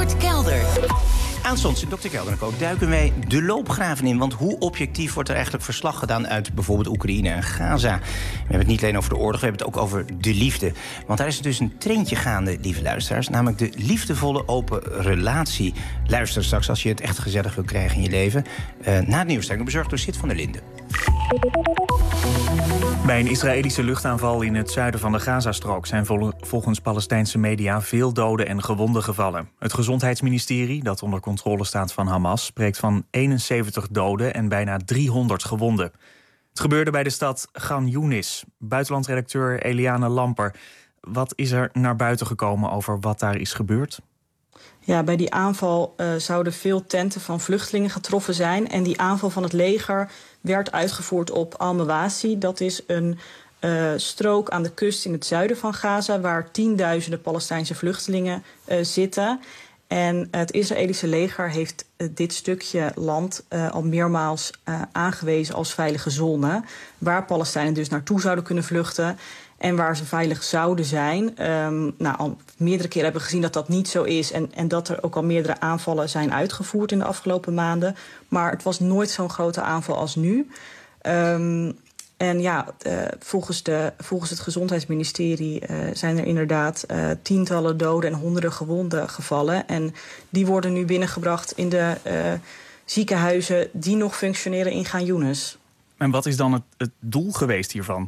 Kort Kelder. Aanstonds in Dr. Kelder en Co. duiken wij de loopgraven in. Want hoe objectief wordt er eigenlijk verslag gedaan uit bijvoorbeeld Oekraïne en Gaza? We hebben het niet alleen over de oorlog, we hebben het ook over de liefde. Want daar is dus een trendje gaande, lieve luisteraars. Namelijk de liefdevolle open relatie. Luister straks als je het echt gezellig wil krijgen in je leven. Na het nieuws bezorgd door Sid van der Linden. Bij een Israëlische luchtaanval in het zuiden van de Gazastrook zijn volgens Palestijnse media veel doden en gewonden gevallen. Het gezondheidsministerie, dat onder controle staat van Hamas, spreekt van 71 doden en bijna 300 gewonden. Het gebeurde bij de stad Gan Yunis. Buitenlandredacteur Eliane Lamper. Wat is er naar buiten gekomen over wat daar is gebeurd? Ja, bij die aanval zouden veel tenten van vluchtelingen getroffen zijn. En die aanval van het leger werd uitgevoerd op Al-Mawasi. Dat is een strook aan de kust in het zuiden van Gaza, waar tienduizenden Palestijnse vluchtelingen zitten. En het Israëlische leger heeft dit stukje land al meermaals aangewezen als veilige zone, waar Palestijnen dus naartoe zouden kunnen vluchten. En waar ze veilig zouden zijn. Al meerdere keren hebben we gezien dat dat niet zo is. En dat er ook al meerdere aanvallen zijn uitgevoerd in de afgelopen maanden. Maar het was nooit zo'n grote aanval als nu. Volgens het gezondheidsministerie zijn er inderdaad tientallen doden en honderden gewonden gevallen. En die worden nu binnengebracht in de ziekenhuizen die nog functioneren in Gan Yunis. En wat is dan het doel geweest hiervan?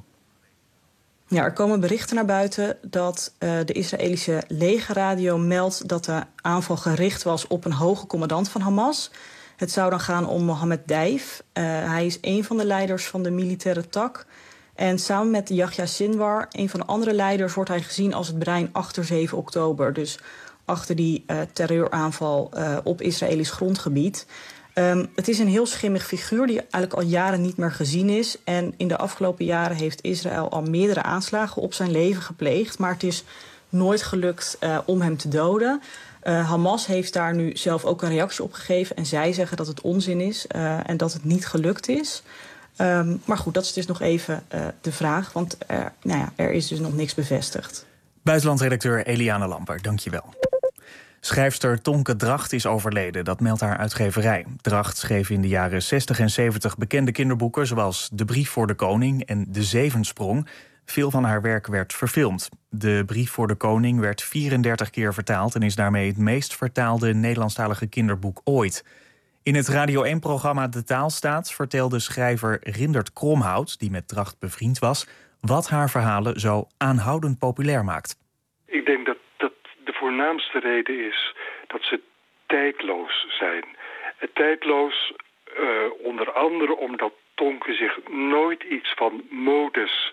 Ja, er komen berichten naar buiten dat de Israëlische legerradio meldt dat de aanval gericht was op een hoge commandant van Hamas. Het zou dan gaan om Mohammed Deif. Hij is een van de leiders van de militaire tak. En samen met Yahya Sinwar, een van de andere leiders, wordt hij gezien als het brein achter 7 oktober. Dus achter die terreuraanval op Israëlisch grondgebied. Het is een heel schimmig figuur die eigenlijk al jaren niet meer gezien is. En in de afgelopen jaren heeft Israël al meerdere aanslagen op zijn leven gepleegd. Maar het is nooit gelukt om hem te doden. Hamas heeft daar nu zelf ook een reactie op gegeven. En zij zeggen dat het onzin is en dat het niet gelukt is. Maar goed, dat is dus nog even de vraag. Want er is dus nog niks bevestigd. Buitenlandredacteur Eliane Lamper, dank je wel. Schrijfster Tonke Dracht is overleden, dat meldt haar uitgeverij. Dracht schreef in de jaren 60 en 70 bekende kinderboeken, zoals De Brief voor de Koning en De Zevensprong. Veel van haar werk werd verfilmd. De Brief voor de Koning werd 34 keer vertaald en is daarmee het meest vertaalde Nederlandstalige kinderboek ooit. In het Radio 1-programma De Taalstaat vertelde schrijver Rindert Kromhout, die met Dracht bevriend was, wat haar verhalen zo aanhoudend populair maakt. Ik denk dat de voornaamste reden is dat ze tijdloos zijn. Tijdloos onder andere omdat Tonke zich nooit iets van modes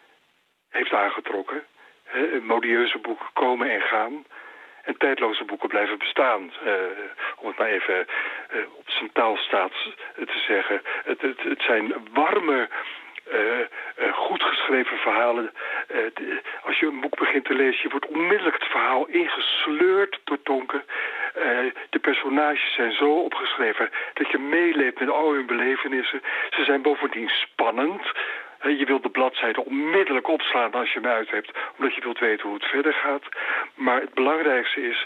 heeft aangetrokken. Modieuze boeken komen en gaan. En tijdloze boeken blijven bestaan. Om het maar even op zijn taalstaat te zeggen. Het zijn warme, goed geschreven verhalen. Als je een boek begint te lezen, je wordt onmiddellijk het verhaal ingesleurd door Tonke. De personages zijn zo opgeschreven dat je meeleeft met al hun belevenissen. Ze zijn bovendien spannend. Je wilt de bladzijde onmiddellijk opslaan als je hem uit hebt, omdat je wilt weten hoe het verder gaat. Maar het belangrijkste is,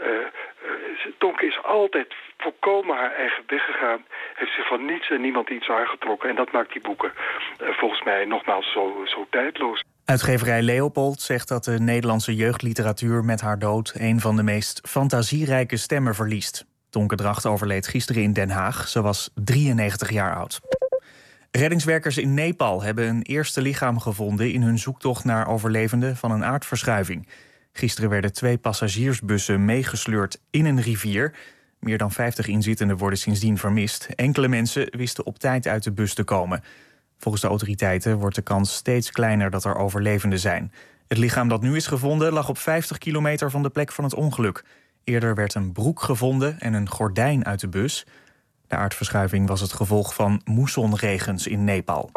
Tonke is altijd volkomen haar eigen weg gegaan. Heeft zich van niets en niemand iets aangetrokken. En dat maakt die boeken volgens mij nogmaals zo tijdloos. Uitgeverij Leopold zegt dat de Nederlandse jeugdliteratuur met haar dood een van de meest fantasierijke stemmen verliest. Tonke Dracht overleed gisteren in Den Haag. Ze was 93 jaar oud. Reddingswerkers in Nepal hebben een eerste lichaam gevonden in hun zoektocht naar overlevenden van een aardverschuiving. Gisteren werden 2 passagiersbussen meegesleurd in een rivier. Meer dan 50 inzittenden worden sindsdien vermist. Enkele mensen wisten op tijd uit de bus te komen. Volgens de autoriteiten wordt de kans steeds kleiner dat er overlevenden zijn. Het lichaam dat nu is gevonden lag op 50 kilometer van de plek van het ongeluk. Eerder werd een broek gevonden en een gordijn uit de bus. De aardverschuiving was het gevolg van moessonregens in Nepal.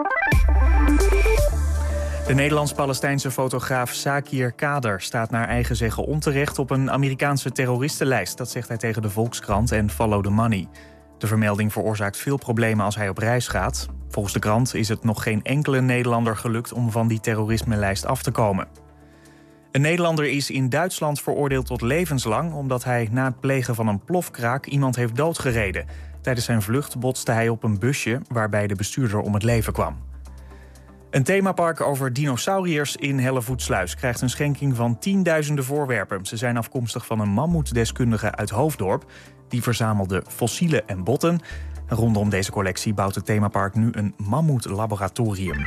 De Nederlands-Palestijnse fotograaf Sakir Kader staat naar eigen zeggen onterecht op een Amerikaanse terroristenlijst. Dat zegt hij tegen de Volkskrant en Follow the Money. De vermelding veroorzaakt veel problemen als hij op reis gaat. Volgens de krant is het nog geen enkele Nederlander gelukt om van die terrorisme-lijst af te komen. Een Nederlander is in Duitsland veroordeeld tot levenslang omdat hij na het plegen van een plofkraak iemand heeft doodgereden. Tijdens zijn vlucht botste hij op een busje waarbij de bestuurder om het leven kwam. Een themapark over dinosauriërs in Hellevoetsluis krijgt een schenking van tienduizenden voorwerpen. Ze zijn afkomstig van een mammoetdeskundige uit Hoofddorp. Die verzamelde fossielen en botten. Rondom deze collectie bouwt het themapark nu een mammoetlaboratorium.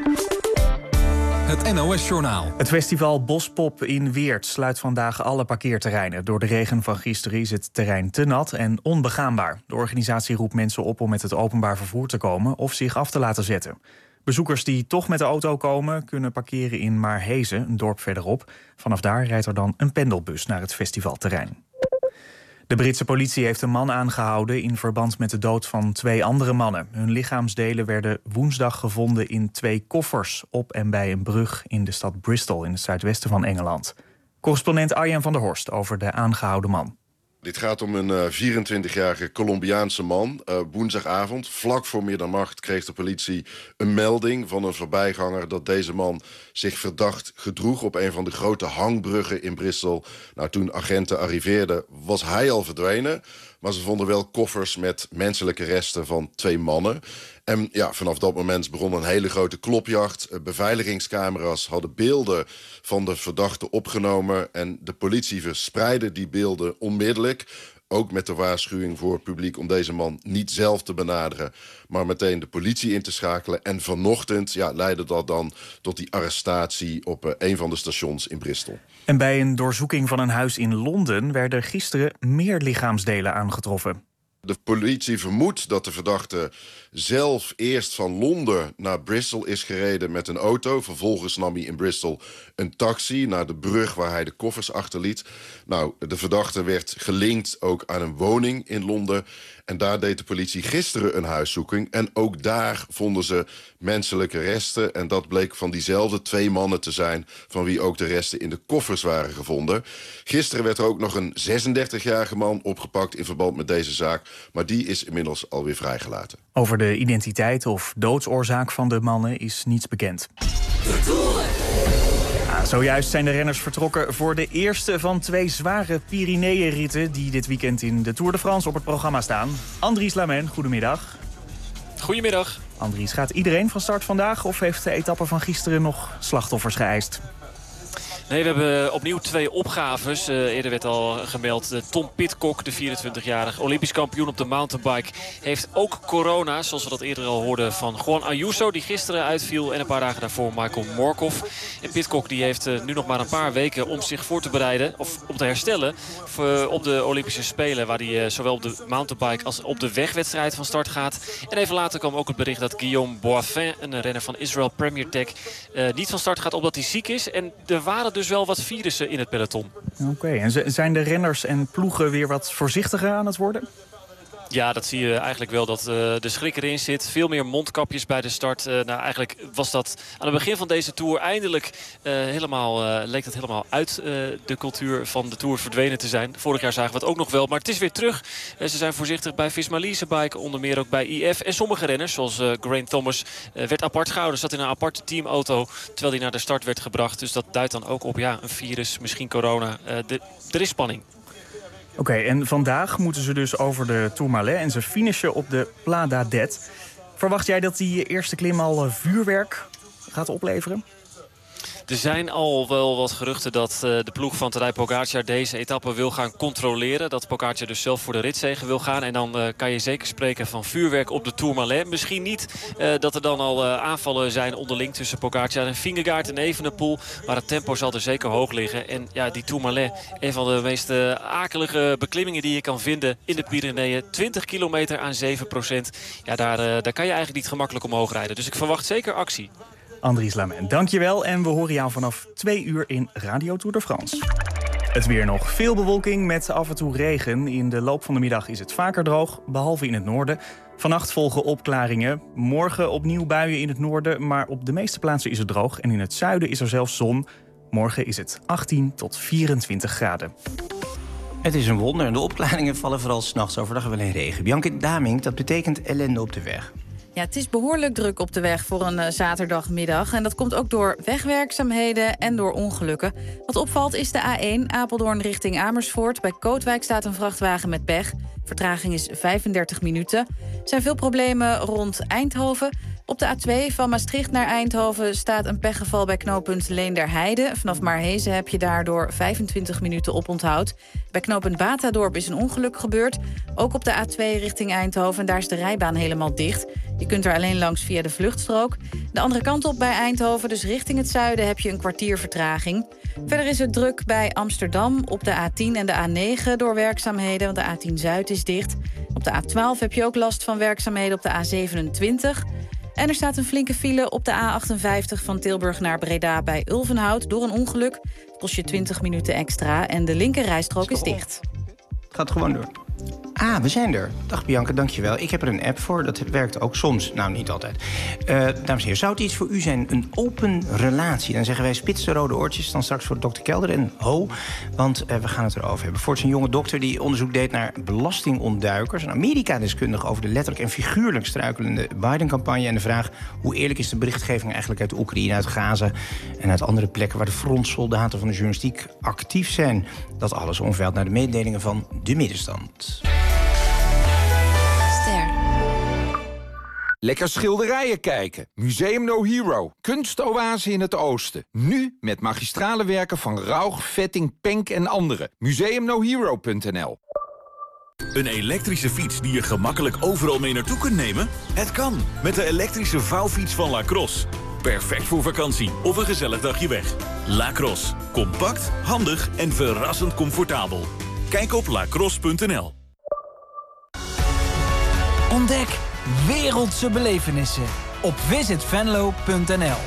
Het NOS-journaal. Het festival Bospop in Weert sluit vandaag alle parkeerterreinen. Door de regen van gisteren is het terrein te nat en onbegaanbaar. De organisatie roept mensen op om met het openbaar vervoer te komen of zich af te laten zetten. Bezoekers die toch met de auto komen kunnen parkeren in Maarhezen, een dorp verderop. Vanaf daar rijdt er dan een pendelbus naar het festivalterrein. De Britse politie heeft een man aangehouden in verband met de dood van 2 andere mannen. Hun lichaamsdelen werden woensdag gevonden in 2 koffers op en bij een brug in de stad Bristol in het zuidwesten van Engeland. Correspondent Arjen van der Horst over de aangehouden man. Dit gaat om een 24-jarige Colombiaanse man. Woensdagavond, vlak voor middernacht, kreeg de politie een melding van een voorbijganger dat deze man zich verdacht gedroeg op een van de grote hangbruggen in Bristol. Nou, toen agenten arriveerden was hij al verdwenen, maar ze vonden wel koffers met menselijke resten van 2 mannen. En ja, vanaf dat moment begon een hele grote klopjacht. Beveiligingscamera's hadden beelden van de verdachte opgenomen en de politie verspreidde die beelden onmiddellijk. Ook met de waarschuwing voor het publiek om deze man niet zelf te benaderen, maar meteen de politie in te schakelen. En vanochtend leidde dat dan tot die arrestatie op een van de stations in Bristol. En bij een doorzoeking van een huis in Londen werden gisteren meer lichaamsdelen aangetroffen. De politie vermoedt dat de verdachte zelf eerst van Londen naar Bristol is gereden met een auto. Vervolgens nam hij in Bristol een taxi naar de brug waar hij de koffers achterliet. Nou, de verdachte werd gelinkt ook aan een woning in Londen. En daar deed de politie gisteren een huiszoeking. En ook daar vonden ze menselijke resten. En dat bleek van diezelfde 2 mannen te zijn van wie ook de resten in de koffers waren gevonden. Gisteren werd er ook nog een 36-jarige man opgepakt in verband met deze zaak. Maar die is inmiddels alweer vrijgelaten. Over de identiteit of doodsoorzaak van de mannen is niets bekend. Zojuist zijn de renners vertrokken voor de eerste van 2 zware Pyreneeënritten die dit weekend in de Tour de France op het programma staan. Andries Lamen, goedemiddag. Goedemiddag. Andries, gaat iedereen van start vandaag of heeft de etappe van gisteren nog slachtoffers geëist? Nee, we hebben opnieuw 2 opgaves. Eerder werd al gemeld. Tom Pidcock, de 24-jarige Olympisch kampioen op de mountainbike, heeft ook corona. Zoals we dat eerder al hoorden van Juan Ayuso, die gisteren uitviel. En een paar dagen daarvoor Michael Morkov. En Pidcock die heeft nu nog maar een paar weken om zich voor te bereiden, of om te herstellen, op de Olympische Spelen. Waar hij zowel op de mountainbike als op de wegwedstrijd van start gaat. En even later kwam ook het bericht dat Guillaume Boivin, een renner van Israel Premier Tech, niet van start gaat omdat hij ziek is. En er waren dus wel wat virussen in het peloton. Oké, en zijn de renners en ploegen weer wat voorzichtiger aan het worden? Ja, dat zie je eigenlijk wel, dat de schrik erin zit. Veel meer mondkapjes bij de start. Eigenlijk was dat aan het begin van deze Tour eindelijk leek het helemaal uit de cultuur van de Tour verdwenen te zijn. Vorig jaar zagen we het ook nog wel, maar het is weer terug. Ze zijn voorzichtig bij Visma Leasebike, onder meer ook bij IF. En sommige renners, zoals Geraint Thomas, werd apart gehouden. Zat in een aparte teamauto, terwijl hij naar de start werd gebracht. Dus dat duidt dan ook op een virus, misschien corona. Er is spanning. Oké, en vandaag moeten ze dus over de Tourmalet en ze finishen op de Pla d'Adet. Verwacht jij dat die eerste klim al vuurwerk gaat opleveren? Er zijn al wel wat geruchten dat de ploeg van Tadej Pogacar deze etappe wil gaan controleren. Dat Pogacar dus zelf voor de ritzege wil gaan. En dan kan je zeker spreken van vuurwerk op de Tourmalet. Misschien niet dat er dan al aanvallen zijn onderling tussen Pogacar en Vingegaard en Evenepoel. Maar het tempo zal er zeker hoog liggen. En ja, die Tourmalet, een van de meest akelige beklimmingen die je kan vinden in de Pyreneeën. 20 kilometer aan 7%. Ja, daar kan je eigenlijk niet gemakkelijk omhoog rijden. Dus ik verwacht zeker actie. Andries Lamen, dankjewel. En we horen jou vanaf 2 uur in Radio Tour de France. Het weer nog. Veel bewolking met af en toe regen. In de loop van de middag is het vaker droog, behalve in het noorden. Vannacht volgen opklaringen. Morgen opnieuw buien in het noorden, maar op de meeste plaatsen is het droog. En in het zuiden is er zelfs zon. Morgen is het 18 tot 24 graden. Het is een wonder en de opklaringen vallen vooral 's nachts. Overdag wel in regen. Bianca Damink, dat betekent ellende op de weg. Ja, het is behoorlijk druk op de weg voor een zaterdagmiddag. En dat komt ook door wegwerkzaamheden en door ongelukken. Wat opvalt is de A1 Apeldoorn richting Amersfoort. Bij Kootwijk staat een vrachtwagen met pech. Vertraging is 35 minuten. Er zijn veel problemen rond Eindhoven. Op de A2 van Maastricht naar Eindhoven staat een pechgeval bij knooppunt Leenderheide. Vanaf Maarhezen heb je daardoor 25 minuten oponthoud. Bij knooppunt Batadorp is een ongeluk gebeurd. Ook op de A2 richting Eindhoven. En daar is de rijbaan helemaal dicht. Je kunt er alleen langs via de vluchtstrook. De andere kant op bij Eindhoven, dus richting het zuiden, heb je een kwartier vertraging. Verder is het druk bij Amsterdam op de A10 en de A9 door werkzaamheden, want de A10 Zuid is dicht. Op de A12 heb je ook last van werkzaamheden op de A27. En er staat een flinke file op de A58 van Tilburg naar Breda bij Ulvenhout door een ongeluk. Het kost je 20 minuten extra en de linkerrijstrook is dicht. Gaat gewoon door. Ah, we zijn er. Dag Bianca, dankjewel. Ik heb er een app voor, dat werkt ook soms. Nou, niet altijd. Dames en heren, zou het iets voor u zijn? Een open relatie. Dan zeggen wij spits de rode oortjes, dan straks voor Dr. Kelder en ho. Want we gaan het erover hebben. Voorts een jonge dokter die onderzoek deed naar belastingontduikers. Een Amerika-deskundige over de letterlijk en figuurlijk struikelende Biden-campagne. En de vraag, hoe eerlijk is de berichtgeving eigenlijk uit Oekraïne, uit Gaza en uit andere plekken waar de frontsoldaten van de journalistiek actief zijn. Dat alles onveilig naar de mededelingen van de middenstand. Lekker schilderijen kijken. Museum No Hero. Kunstoase in het oosten. Nu met magistrale werken van Rauch, Vetting, Penk en anderen. museumnohero.nl. Een elektrische fiets die je gemakkelijk overal mee naartoe kunt nemen? Het kan, met de elektrische vouwfiets van Lacrosse. Perfect voor vakantie of een gezellig dagje weg. Lacrosse. Compact, handig en verrassend comfortabel. Kijk op lacrosse.nl. Ontdek wereldse belevenissen op visitvenlo.nl.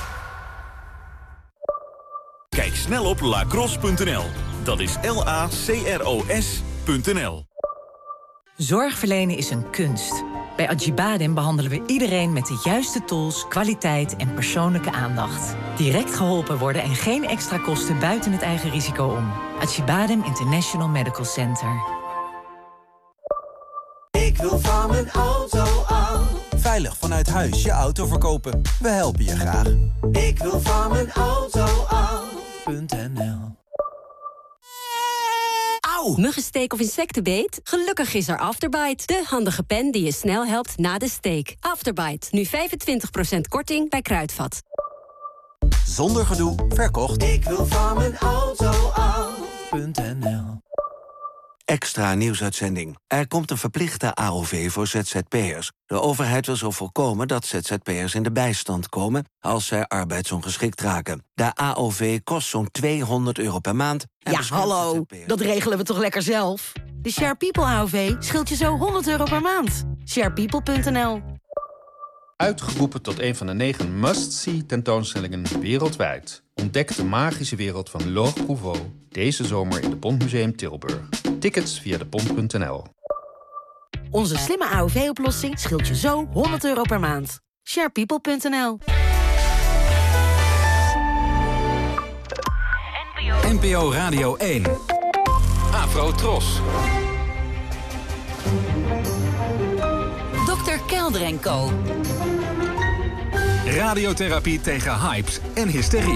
Kijk snel op lacrosse.nl. Dat is LACROS.nl. Zorg verlenen is een kunst. Bij Acibadem behandelen we iedereen met de juiste tools, kwaliteit en persoonlijke aandacht. Direct geholpen worden en geen extra kosten buiten het eigen risico om. Acibadem International Medical Center. Ik wil van mijn auto af. Veilig vanuit huis je auto verkopen. We helpen je graag. Ik wil van mijn auto af.nl. Auw! Muggensteek of insectenbeet? Gelukkig is er Afterbite. De handige pen die je snel helpt na de steek. Afterbite. Nu 25% korting bij Kruidvat. Zonder gedoe, verkocht. Ik wil van mijn auto af.nl. Extra nieuwsuitzending. Er komt een verplichte AOV voor ZZP'ers. De overheid wil zo voorkomen dat ZZP'ers in de bijstand komen als zij arbeidsongeschikt raken. De AOV kost zo'n €200 per maand. Ja, hallo, dat regelen we toch lekker zelf? De Share People AOV scheelt je zo €100 per maand. Sharepeople.nl. Uitgeroepen tot een van de 9 must-see tentoonstellingen wereldwijd. Ontdek de magische wereld van Laure Prouvost deze zomer in de Pontmuseum Tilburg. Tickets via depont.nl. Onze slimme AOV-oplossing scheelt je zo €100 per maand. Sharepeople.nl. NPO Radio 1. Afro Tros. Dr. Kelder en Co. Radiotherapie tegen hypes en hysterie.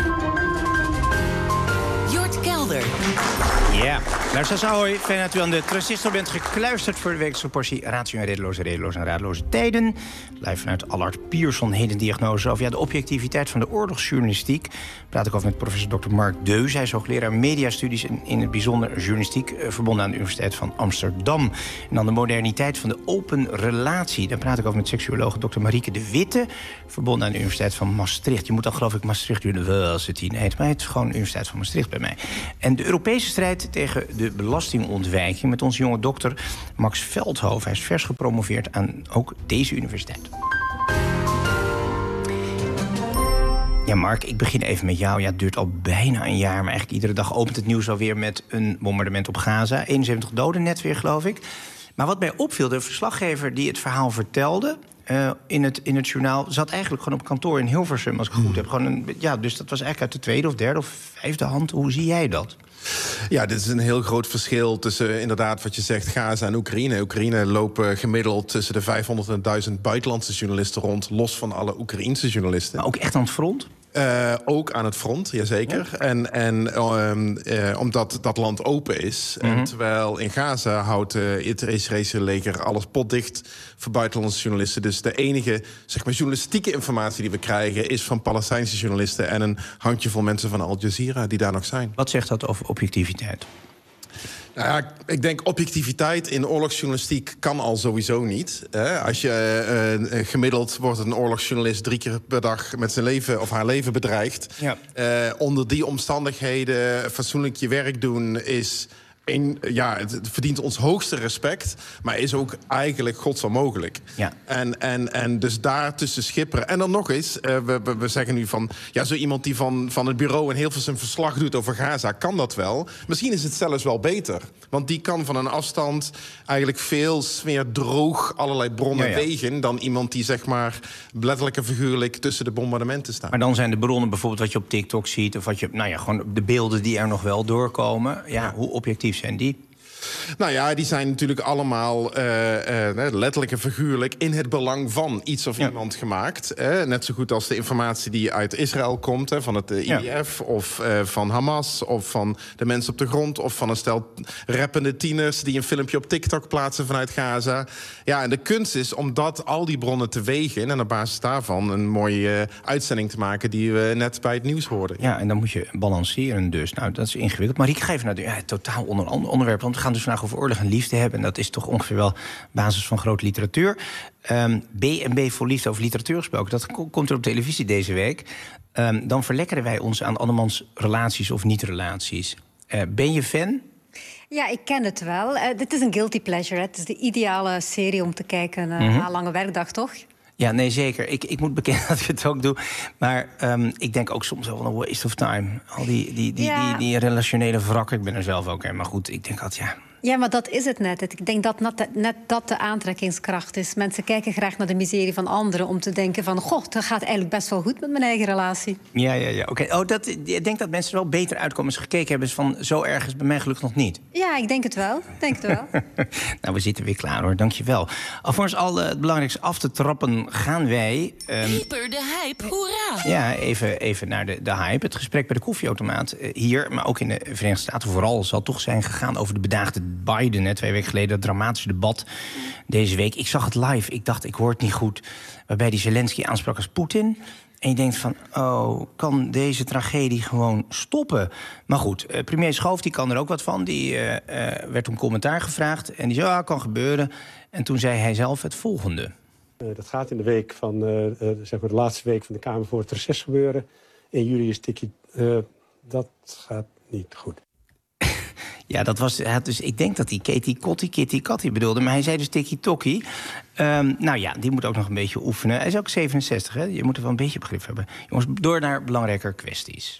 Jort Kelder. Ja, luisteraars, ahoy. Fijn dat u aan de transistor bent gekluisterd voor de weekse portie ratio en redeloze en radeloze tijden. Live vanuit Allard Pierson, heden diagnose over de objectiviteit van de oorlogsjournalistiek. Praat ik over met professor Dr. Mark Deus. Hij is hoogleraar mediastudies en in het bijzonder journalistiek, verbonden aan de Universiteit van Amsterdam. En dan de moderniteit van de open relatie. Daar praat ik over met seksuoloog Dr. Marieke de Witte, verbonden aan de Universiteit van Maastricht. Je moet dan geloof ik Maastricht University heet, maar het is gewoon de Universiteit van Maastricht bij mij. En de Europese strijd tegen de belastingontwijking met onze jonge dokter Max Veldhoven. Hij is vers gepromoveerd aan ook deze universiteit. Ja, Mark, ik begin even met jou. Ja, het duurt al bijna een jaar, maar eigenlijk iedere dag opent het nieuws alweer met een bombardement op Gaza. 71 doden net weer, geloof ik. Maar wat mij opviel, de verslaggever die het verhaal vertelde in het journaal zat eigenlijk gewoon op kantoor in Hilversum, als ik het goed heb. Dus dat was eigenlijk uit de tweede of derde of vijfde hand. Hoe zie jij dat? Ja, dit is een heel groot verschil tussen inderdaad wat je zegt Gaza en Oekraïne. Oekraïne lopen gemiddeld tussen de 500 en 1000 buitenlandse journalisten rond, los van alle Oekraïense journalisten. Maar ook echt aan het front? Ook aan het front, jazeker. Ja. Omdat dat land open is. En terwijl in Gaza houdt het Israëlische leger alles potdicht voor buitenlandse journalisten. Dus de enige journalistieke informatie die we krijgen is van Palestijnse journalisten en een handjevol mensen van Al Jazeera die daar nog zijn. Wat zegt dat over objectiviteit? Nou ja, ik denk objectiviteit in oorlogsjournalistiek kan al sowieso niet. Als je gemiddeld wordt een oorlogsjournalist 3 keer per dag met zijn leven of haar leven bedreigd. Ja. Onder die omstandigheden fatsoenlijk je werk doen is het verdient ons hoogste respect, maar is ook eigenlijk godsonmogelijk. Ja. En dus daartussen schipperen. En dan nog eens, we zeggen nu van, ja, zo iemand die van het bureau in Hilversum verslag doet over Gaza, kan dat wel. Misschien is het zelfs wel beter. Want die kan van een afstand eigenlijk veel meer droog allerlei bronnen wegen dan iemand die zeg maar letterlijk en figuurlijk tussen de bombardementen staat. Maar dan zijn de bronnen bijvoorbeeld wat je op TikTok ziet, of wat je, gewoon de beelden die er nog wel doorkomen. Ja, hoe objectief zijn die? Nou ja, die zijn natuurlijk allemaal letterlijk en figuurlijk in het belang van iets of iemand gemaakt. Net zo goed als de informatie die uit Israël komt, van het IDF of van Hamas of van de mensen op de grond of van een stel rappende tieners die een filmpje op TikTok plaatsen vanuit Gaza. Ja, en de kunst is om al die bronnen te wegen en op basis daarvan een mooie uitzending te maken die we net bij het nieuws hoorden. Ja, en dan moet je balanceren dus. Nou, dat is ingewikkeld. Maar ik ga even naar totaal onderwerp, want we gaan dus vandaag over oorlog en liefde hebben. En dat is toch ongeveer wel basis van grote literatuur. B&B voor liefde, over literatuur gesproken. Dat komt er op televisie deze week. Dan verlekkeren wij ons aan andermans relaties of niet-relaties. Ben je fan? Ja, ik ken het wel. Dit is een guilty pleasure. Het is de ideale serie om te kijken na een lange werkdag, toch? Ja, nee, zeker. Ik moet bekennen dat ik het ook doe. Maar ik denk ook soms wel van een waste of time. Al die relationele wrakken. Ik ben er zelf ook, maar goed, ik denk dat Ja, maar dat is het net. Ik denk dat net dat de aantrekkingskracht is. Mensen kijken graag naar de miserie van anderen om te denken van, goh, dat gaat eigenlijk best wel goed met mijn eigen relatie. Ja. Oké. Ik denk dat mensen er wel beter uitkomen als ze gekeken hebben. Van, zo erg is bij mij gelukkig nog niet. Ja, ik denk het wel. Nou, we zitten weer klaar hoor. Dankjewel. Alvorens al het belangrijkste af te trappen gaan wij... Hyper de hype, hoera! Ja, even naar de hype. Het gesprek bij de koffieautomaat hier, maar ook in de Verenigde Staten vooral, zal toch zijn gegaan over de bedaagde Biden, 2 weken geleden, dat dramatische debat deze week. Ik zag het live, ik dacht, ik hoor het niet goed. Waarbij die Zelensky aansprak als Poetin. En je denkt van, kan deze tragedie gewoon stoppen? Maar goed, premier Schoof, die kan er ook wat van. Die werd om commentaar gevraagd. En die zei, kan gebeuren. En toen zei hij zelf het volgende. Dat gaat in de week van, de laatste week van de Kamer voor het reces gebeuren. In juli is tikkie. Dat gaat niet goed. Ja, dat was. Dus ik denk dat hij Kitty Katty bedoelde. Maar hij zei dus tikkie-tokkie. Nou ja, die moet ook nog een beetje oefenen. Hij is ook 67, hè? Je moet er wel een beetje begrip hebben. Jongens, door naar belangrijker kwesties.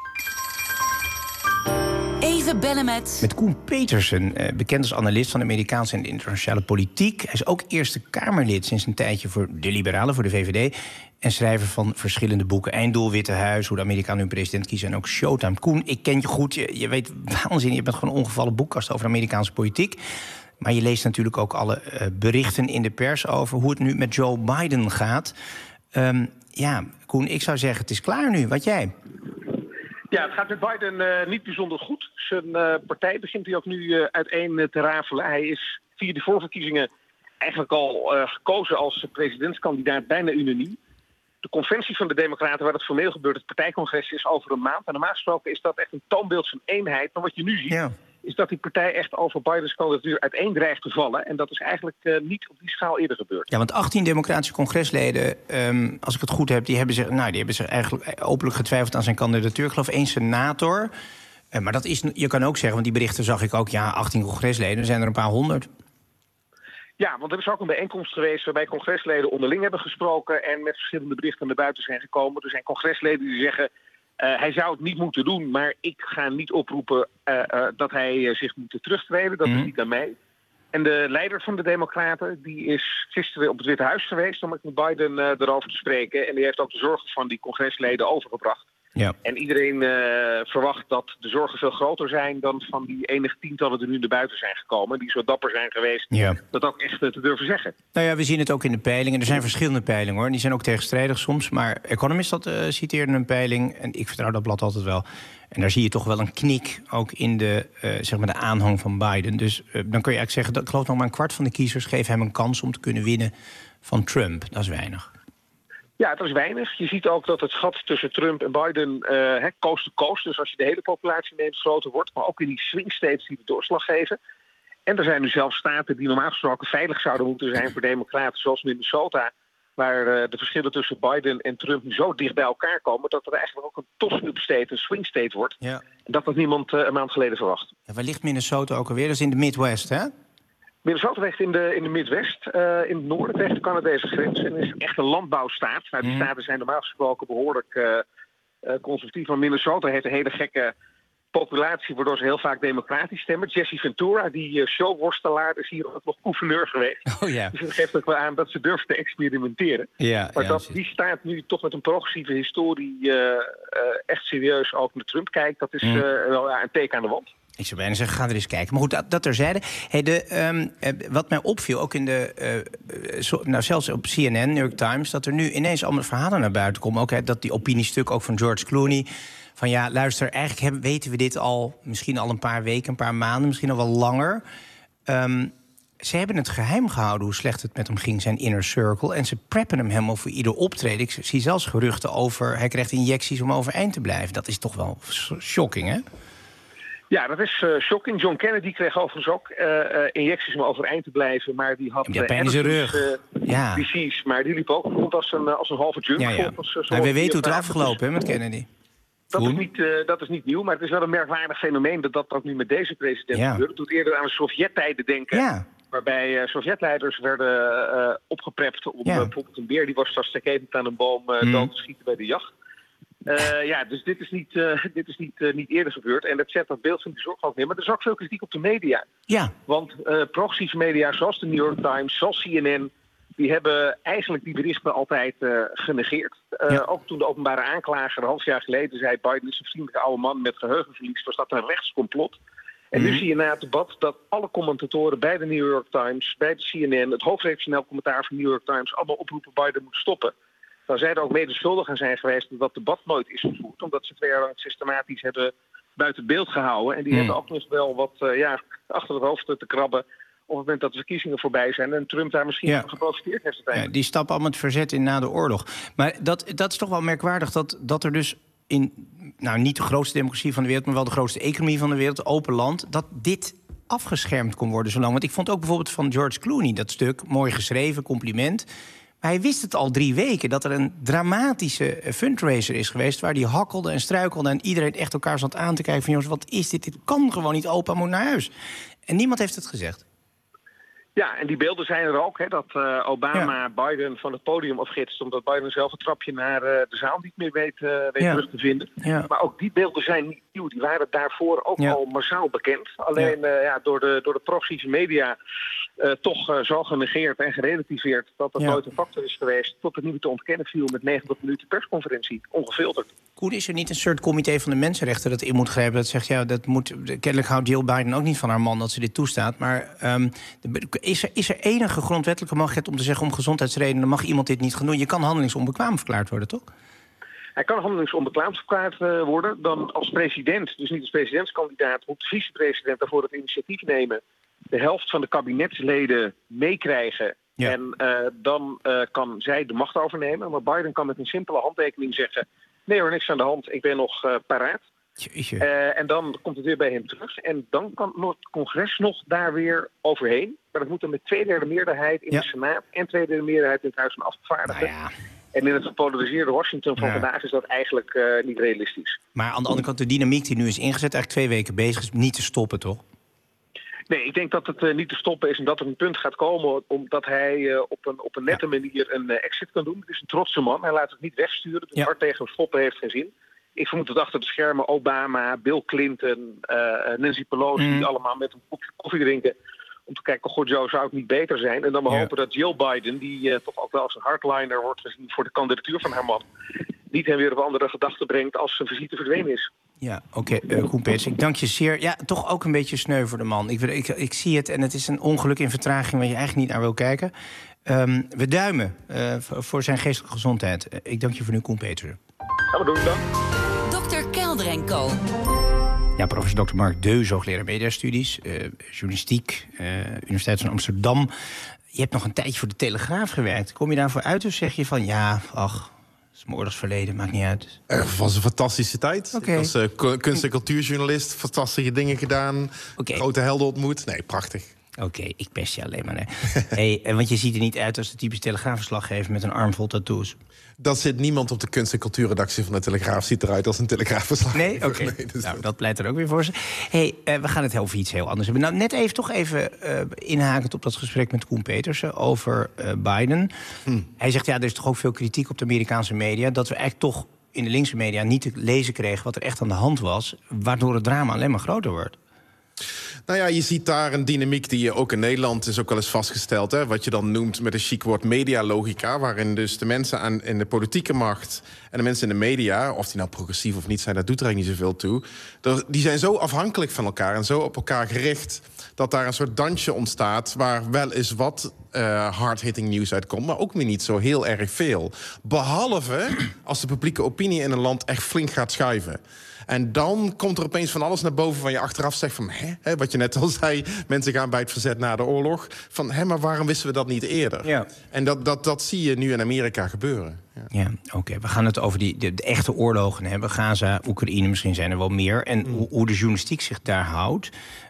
Even bellen met Koen Petersen, bekend als analist van de Amerikaanse en de internationale politiek. Hij is ook Eerste Kamerlid sinds een tijdje voor de Liberalen, voor de VVD. En schrijver van verschillende boeken. Einddoel, Witte Huis, hoe de Amerikanen hun president kiezen. En ook Showtime. Koen, ik ken je goed. Je weet waanzin. Je bent gewoon een ongevallen boekkast over Amerikaanse politiek. Maar je leest natuurlijk ook alle berichten in de pers over hoe het nu met Joe Biden gaat. Koen, ik zou zeggen, het is klaar nu. Wat jij? Ja, het gaat met Biden niet bijzonder goed. Zijn partij begint hij ook nu uiteen te rafelen. Hij is via de voorverkiezingen eigenlijk al gekozen als presidentskandidaat bijna unaniem. De conventie van de Democraten, waar het formeel gebeurt, het partijcongres, is over een maand. En normaal gesproken is dat echt een toonbeeld van eenheid. Maar wat je nu ziet, is dat die partij echt over Bidens kandidatuur uiteen dreigt te vallen. En dat is eigenlijk niet op die schaal eerder gebeurd. Ja, want 18 democratische congresleden, als ik het goed heb, die hebben zich eigenlijk openlijk getwijfeld aan zijn kandidatuur. Ik geloof 1 senator. Maar dat is, je kan ook zeggen, want die berichten zag ik ook, 18 congresleden, er zijn er een paar honderd. Ja, want er is ook een bijeenkomst geweest waarbij congresleden onderling hebben gesproken en met verschillende berichten naar buiten zijn gekomen. Er zijn congresleden die zeggen, hij zou het niet moeten doen, maar ik ga niet oproepen dat hij zich moet terugtreden. Dat is niet aan mij. En de leider van de Democraten, die is gisteren op het Witte Huis geweest om met Biden erover te spreken. En die heeft ook de zorgen van die congresleden overgebracht. Ja. En iedereen verwacht dat de zorgen veel groter zijn dan van die enige tientallen die nu naar buiten zijn gekomen. Die zo dapper zijn geweest dat ook echt te durven zeggen. Nou ja, we zien het ook in de peilingen. Er zijn verschillende peilingen, hoor. Die zijn ook tegenstrijdig soms. Maar Economist citeerde een peiling. En ik vertrouw dat blad altijd wel. En daar zie je toch wel een knik ook in de, zeg maar de aanhang van Biden. Dus dan kun je eigenlijk zeggen, dat, ik geloof nog maar een kwart van de kiezers geeft hem een kans om te kunnen winnen van Trump. Dat is weinig. Ja, dat is weinig. Je ziet ook dat het gat tussen Trump en Biden coast to coast, dus als je de hele populatie neemt, groter wordt. Maar ook in die swing states die de doorslag geven. En er zijn nu zelfs staten die normaal gesproken veilig zouden moeten zijn voor democraten, zoals Minnesota, waar de verschillen tussen Biden en Trump nu zo dicht bij elkaar komen, dat er eigenlijk ook een toss-up state, een swing state wordt. Ja. En dat had niemand een maand geleden verwacht. Ja, waar ligt Minnesota ook alweer? Dat is in de Midwest, hè? Minnesota ligt in de Midwest, in het noorden tegen de Canadese grens. En is echt een landbouwstaat. Nou, die staten zijn normaal gesproken behoorlijk conservatief. Maar Minnesota heeft een hele gekke populatie, waardoor ze heel vaak democratisch stemmen. Jesse Ventura, die showworstelaar, is hier ook nog gouverneur geweest. Oh, ja. Dus dat geeft ook wel aan dat ze durven te experimenteren. Ja, maar die staat nu toch met een progressieve historie echt serieus ook naar Trump kijkt. Dat is wel een teken aan de wand. Ik zou bijna zeggen, ga er eens kijken. Maar goed, dat terzijde. Hey, wat mij opviel, ook in zelfs op CNN, New York Times, dat er nu ineens allemaal verhalen naar buiten komen. Ook dat die opiniestuk ook van George Clooney. Van ja, luister, eigenlijk weten we dit al misschien al een paar weken, een paar maanden, misschien al wel langer. Ze hebben het geheim gehouden hoe slecht het met hem ging, zijn inner circle. En ze preppen hem helemaal voor ieder optreden. Ik zie zelfs geruchten over, hij krijgt injecties om overeind te blijven. Dat is toch wel shocking, hè? Ja, dat is shocking. John Kennedy kreeg overigens ook injecties om overeind te blijven. Maar die had pijn in zijn rug. Precies, maar die liep ook rond als een halve junk. Ja. We weten hoe het is afgelopen met Kennedy. Dat is niet nieuw, maar het is wel een merkwaardig fenomeen dat ook nu met deze president gebeurt. Het doet eerder aan de Sovjet-tijden denken. Waarbij Sovjetleiders werden opgeprept om bijvoorbeeld een beer die was vaststekend aan een boom dood te schieten bij de jacht. Dus dit is niet eerder gebeurd. En dat zet dat beeld van die zorg ook neer. Maar er is ook veel kritiek op de media. Ja. Want progressieve media zoals de New York Times, zoals CNN, die hebben eigenlijk die berichten altijd genegeerd. Ook toen de openbare aanklager een half jaar geleden zei, Biden is een vriendelijke oude man met geheugenverlies, was dat een rechtscomplot. En nu zie je na het debat dat alle commentatoren bij de New York Times, bij de CNN, het hoofdredactioneel commentaar van de New York Times, allemaal oproepen Biden moet stoppen. Dan zij er ook mede schuldig aan zijn geweest dat debat nooit is gevoerd, omdat ze 2 jaar lang systematisch hebben buiten beeld gehouden. En die hebben ook nog wel wat achter het hoofd te krabben op het moment dat de verkiezingen voorbij zijn en Trump daar misschien van geprofiteerd heeft uiteindelijk. Die stappen allemaal het verzet in na de oorlog. Maar dat is toch wel merkwaardig dat er dus in, niet de grootste democratie van de wereld, maar wel de grootste economie van de wereld, open land, dat dit afgeschermd kon worden zo lang. Want ik vond ook bijvoorbeeld van George Clooney dat stuk, mooi geschreven, compliment. Maar hij wist het al 3 weken, dat er een dramatische fundraiser is geweest, waar die hakkelde en struikelde en iedereen echt elkaar zat aan te kijken van, jongens, wat is dit? Dit kan gewoon niet, opa moet naar huis. En niemand heeft het gezegd. Ja, en die beelden zijn er ook, dat Obama Biden van het podium afgitst, omdat Biden zelf een trapje naar de zaal niet meer weet terug te vinden. Ja. Maar ook die beelden zijn niet nieuw. Die waren daarvoor ook al massaal bekend. Alleen door de progressieve media toch zo genegeerd en gerelativeerd dat dat nooit een factor is geweest, tot het niet te ontkennen viel met 90 minuten persconferentie, ongefilterd. Koen, is er niet een soort comité van de mensenrechten dat in moet grijpen? Dat zegt, dat moet, kennelijk houdt Jill Biden ook niet van haar man dat ze dit toestaat. Maar is er enige grondwettelijke mogelijkheid om te zeggen, om gezondheidsredenen mag iemand dit niet gaan doen? Je kan handelingsonbekwaam verklaard worden, toch? Hij kan handelingsonbekwaam verklaard worden. Dan als president, dus niet als presidentskandidaat, moet de vicepresident daarvoor het initiatief nemen, de helft van de kabinetsleden meekrijgen. Ja. En dan kan zij de macht overnemen. Maar Biden kan met een simpele handtekening zeggen, nee hoor, niks aan de hand, ik ben nog paraat. En dan komt het weer bij hem terug. En dan kan het congres nog daar weer overheen. Maar dat moet dan met 2/3 meerderheid in de Senaat en 2/3 meerderheid in het Huis van Afgevaardigden. En in het gepolariseerde Washington van vandaag is dat eigenlijk niet realistisch. Maar aan de andere kant, de dynamiek die nu is ingezet, eigenlijk 2 weken bezig, is niet te stoppen, toch? Nee, ik denk dat het niet te stoppen is en dat er een punt gaat komen omdat hij op een nette manier een exit kan doen. Het is een trotse man, hij laat het niet wegsturen. Dus hard tegen stoppen heeft geen zin. Ik vermoed dat achter de schermen Obama, Bill Clinton, Nancy Pelosi, die allemaal met een kopje koffie drinken om te kijken, god Joe, zou het niet beter zijn? En dan maar hopen dat Jill Biden, die toch ook wel als een hardliner wordt gezien voor de kandidatuur van haar man, niet hen weer op andere gedachten brengt als zijn visite verdwenen is. Ja, oké, Koen Peters, ik dank je zeer. Ja, toch ook een beetje sneu voor de man. Ik zie het en het is een ongeluk in vertraging waar je eigenlijk niet naar wil kijken. We duimen voor zijn geestelijke gezondheid. Ik dank je voor nu, Koen Peters. Gaan we doen dan. Dr. Kelder en Co. Ja, professor Dr. Mark Deu, hoogleraar mediastudies, journalistiek, Universiteit van Amsterdam. Je hebt nog een tijdje voor de Telegraaf gewerkt. Kom je daarvoor uit of zeg je van ja, ach, dat is mijn oorlogsverleden, maakt niet uit? Het was een fantastische tijd. Okay. Ik was kunst- en cultuurjournalist, fantastische dingen gedaan, grote helden ontmoet. Nee, prachtig. Oké, ik pest je alleen maar. Want je ziet er niet uit als de typische Telegraafverslaggever met een arm vol tattoos. Dat zit niemand op de kunst- en cultuurredactie van de Telegraaf. Ziet eruit als een Telegraafverslaggever. Nee? Oké. Nee, nou, dat pleit er ook weer voor ze. We gaan het over iets heel anders hebben. Nou, net even inhakend op dat gesprek met Koen Petersen over Biden. Hij zegt, ja, er is toch ook veel kritiek op de Amerikaanse media, dat we eigenlijk toch in de linkse media niet te lezen kregen wat er echt aan de hand was, waardoor het drama alleen maar groter wordt. Nou ja, je ziet daar een dynamiek die je ook in Nederland is ook wel eens vastgesteld. Hè? Wat je dan noemt met een chic woord medialogica. Waarin dus de mensen in de politieke macht en de mensen in de media, of die nou progressief of niet zijn, dat doet er eigenlijk niet zoveel toe. Die zijn zo afhankelijk van elkaar en zo op elkaar gericht dat daar een soort dansje ontstaat waar wel eens wat hard-hitting nieuws uitkomt, maar ook weer niet zo heel erg veel. Behalve als de publieke opinie in een land echt flink gaat schuiven. En dan komt er opeens van alles naar boven van je achteraf zegt van, wat je net al zei, mensen gaan bij het verzet na de oorlog. Van, maar waarom wisten we dat niet eerder? Ja. En dat zie je nu in Amerika gebeuren. Ja, oké. We gaan het over de echte oorlogen hebben. Gaza, Oekraïne, misschien zijn er wel meer. En hoe de journalistiek zich daar houdt.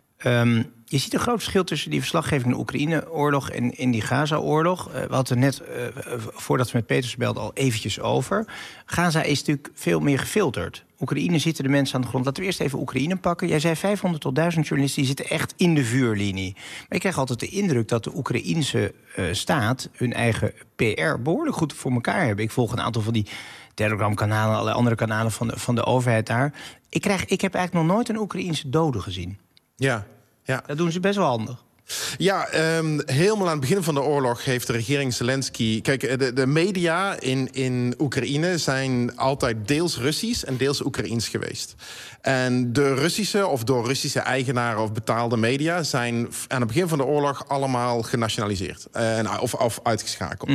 Je ziet een groot verschil tussen die verslaggeving in de Oekraïne-oorlog en in die Gaza-oorlog. We hadden net, voordat we met Peters belden, al eventjes over. Gaza is natuurlijk veel meer gefilterd. Oekraïne zitten de mensen aan de grond. Laten we eerst even Oekraïne pakken. Jij zei 500 tot 1000 journalisten die zitten echt in de vuurlinie. Maar ik krijg altijd de indruk dat de Oekraïense staat hun eigen PR behoorlijk goed voor elkaar hebben. Ik volg een aantal van die Telegram-kanalen, alle andere kanalen van de overheid daar. Ik heb eigenlijk nog nooit een Oekraïense dode gezien. Ja. Dat doen ze best wel handig. Ja, helemaal aan het begin van de oorlog heeft de regering Zelensky... Kijk, de media in Oekraïne zijn altijd deels Russisch en deels Oekraïens geweest. En de Russische of door Russische eigenaren of betaalde media zijn aan het begin van de oorlog allemaal genationaliseerd. Of uitgeschakeld.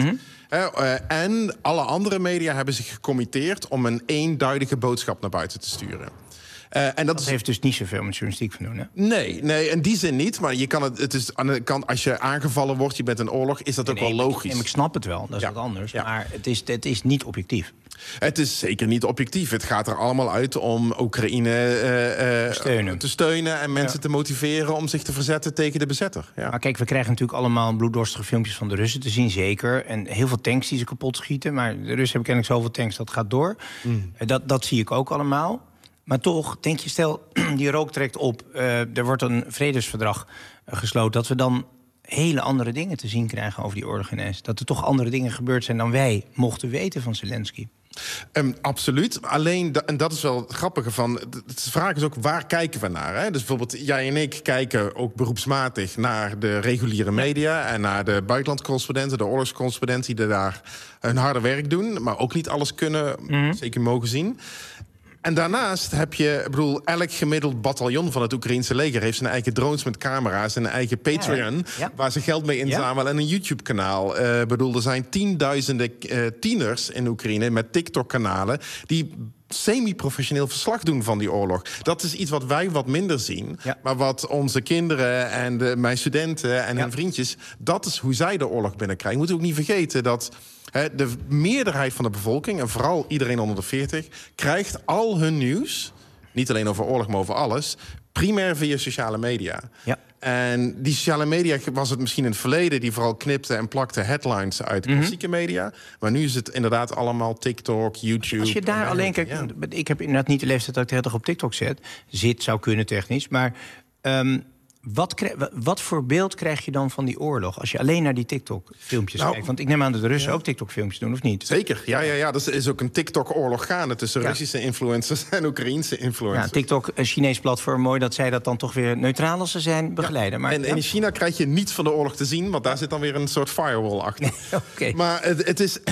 En alle andere media hebben zich gecommitteerd om een eenduidige boodschap naar buiten te sturen. En dat heeft dus niet zoveel met journalistiek van doen, hè? Nee, in die zin niet. Maar je kan het is aan de kant, als je aangevallen wordt, je bent een oorlog, is dat ook wel logisch. Ik snap het wel, dat is wat anders. Ja. Maar het is niet objectief. Het is zeker niet objectief. Het gaat er allemaal uit om Oekraïne te steunen en mensen te motiveren om zich te verzetten tegen de bezetter. Ja. Maar kijk, we krijgen natuurlijk allemaal bloeddorstige filmpjes van de Russen te zien, zeker. En heel veel tanks die ze kapot schieten. Maar de Russen hebben kennelijk zoveel tanks, dat gaat door. Dat zie ik ook allemaal. Maar toch, denk je, stel, die rook trekt op, er wordt een vredesverdrag gesloten, dat we dan hele andere dingen te zien krijgen over die oorlog ineens. Dat er toch andere dingen gebeurd zijn dan wij mochten weten van Zelensky. Absoluut. Alleen, en dat is wel het grappige van, de vraag is ook, waar kijken we naar? Hè? Dus bijvoorbeeld, jij en ik kijken ook beroepsmatig naar de reguliere media en naar de buitenlandcorrespondenten, de oorlogscorrespondenten die daar hun harde werk doen, maar ook niet alles kunnen, zeker mogen zien. En daarnaast heb je, elk gemiddeld bataljon van het Oekraïense leger heeft zijn eigen drones met camera's en een eigen Patreon, waar ze geld mee inzamelen en een YouTube-kanaal. Er zijn tienduizenden tieners in Oekraïne met TikTok-kanalen die semi-professioneel verslag doen van die oorlog. Dat is iets wat wij wat minder zien. Ja. Maar wat onze kinderen en mijn studenten en hun vriendjes, dat is hoe zij de oorlog binnenkrijgen. Je moet ook niet vergeten dat de meerderheid van de bevolking, en vooral iedereen onder de 40... krijgt al hun nieuws, niet alleen over oorlog, maar over alles, primair via sociale media. Ja. En die sociale media was het misschien in het verleden die vooral knipte en plakte headlines uit klassieke media. Maar nu is het inderdaad allemaal TikTok, YouTube. Als je daar alleen kijkt, ik heb inderdaad niet de leeftijd dat ik de hele dag op TikTok zit, zou kunnen technisch, maar Wat voor beeld krijg je dan van die oorlog als je alleen naar die TikTok-filmpjes kijkt? Want ik neem aan dat de Russen ook TikTok-filmpjes doen, of niet? Zeker, ja. Er is ook een TikTok-oorlog gaande tussen Russische influencers en Oekraïense influencers. Ja, TikTok, een Chinees platform, mooi dat zij dat dan toch weer neutraal als ze zijn begeleiden. Maar, en in China krijg je niets van de oorlog te zien, want daar zit dan weer een soort firewall achter. Okay. Maar het is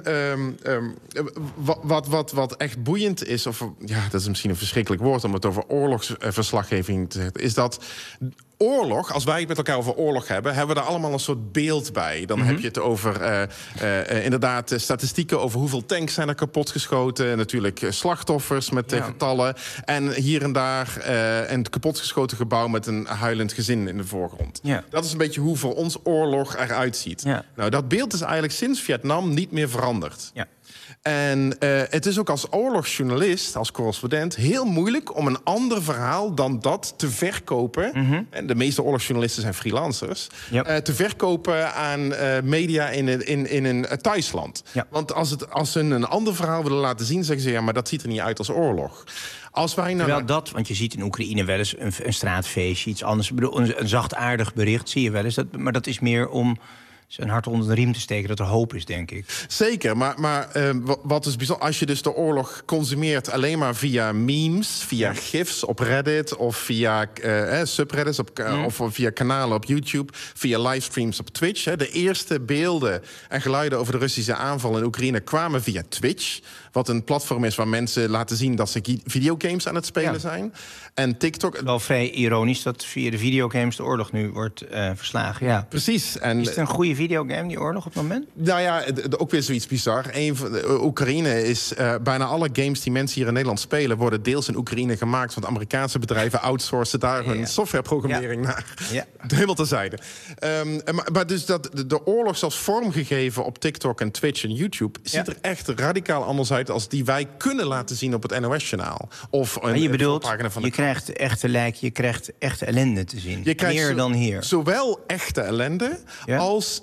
wat echt boeiend is, of dat is misschien een verschrikkelijk woord om het over oorlogsverslaggeving te zeggen, is dat oorlog, als wij het met elkaar over oorlog hebben we daar allemaal een soort beeld bij. Dan heb je het over inderdaad statistieken over hoeveel tanks zijn er kapotgeschoten. Natuurlijk slachtoffers met getallen. En hier en daar een kapotgeschoten gebouw met een huilend gezin in de voorgrond. Ja. Dat is een beetje hoe voor ons oorlog eruit ziet. Ja. Nou, dat beeld is eigenlijk sinds Vietnam niet meer veranderd. Ja. En het is ook als oorlogsjournalist, als correspondent, heel moeilijk om een ander verhaal dan dat te verkopen. En de meeste oorlogsjournalisten zijn freelancers. Te verkopen aan media in een thuisland. Ja. Want als ze een ander verhaal willen laten zien, zeggen ze, maar dat ziet er niet uit als oorlog. Als wij want je ziet in Oekraïne wel eens een straatfeestje, iets anders. Ik bedoel, een zachtaardig bericht zie je wel eens. Maar dat is meer om zijn hart onder de riem te steken, dat er hoop is, denk ik. Zeker, maar wat is bijzonder, als je dus de oorlog consumeert alleen maar via memes, via gifs op Reddit of via subreddits of via kanalen op YouTube, via livestreams op Twitch. De eerste beelden en geluiden over de Russische aanval in Oekraïne kwamen via Twitch, wat een platform is waar mensen laten zien dat ze videogames aan het spelen zijn. En TikTok... Wel vrij ironisch dat via de videogames de oorlog nu wordt verslagen. Ja. Precies. En is het een goede videogame, die oorlog, op het moment? Nou ja, ook weer zoiets bizar. Oekraïne is... bijna alle games die mensen hier in Nederland spelen worden deels in Oekraïne gemaakt, want Amerikaanse bedrijven outsourcen daar hun softwareprogrammering naar. Ja. Helemaal terzijde. Maar dus dat de oorlog zelfs vormgegeven op TikTok en Twitch en YouTube ziet er echt radicaal anders uit als die wij kunnen laten zien op het NOS-journaal. Of je bedoelt, je krijgt echte lijken, je krijgt echte ellende te zien. Je krijgt meer dan hier. Zowel echte ellende als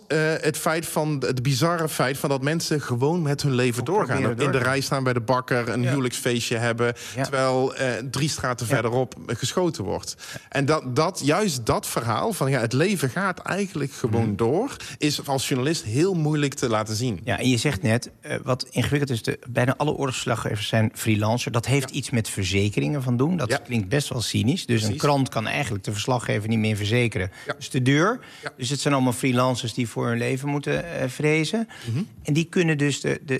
het bizarre feit van dat mensen gewoon met hun leven doorgaan. In de rij staan bij de bakker, een huwelijksfeestje hebben, terwijl 3 straten verderop geschoten wordt. En juist dat verhaal van het leven gaat eigenlijk gewoon door, is als journalist heel moeilijk te laten zien. Ja, en je zegt net, wat ingewikkeld is, bijna alle oorlogsverslaggevers zijn freelancer. Dat heeft iets met verzekeringen van doen. Dat klinkt best wel cynisch. Dus een krant kan eigenlijk de verslaggever niet meer verzekeren. Dus de deur. Ja. Dus het zijn allemaal freelancers die voor hun leven moeten vrezen. En die kunnen dus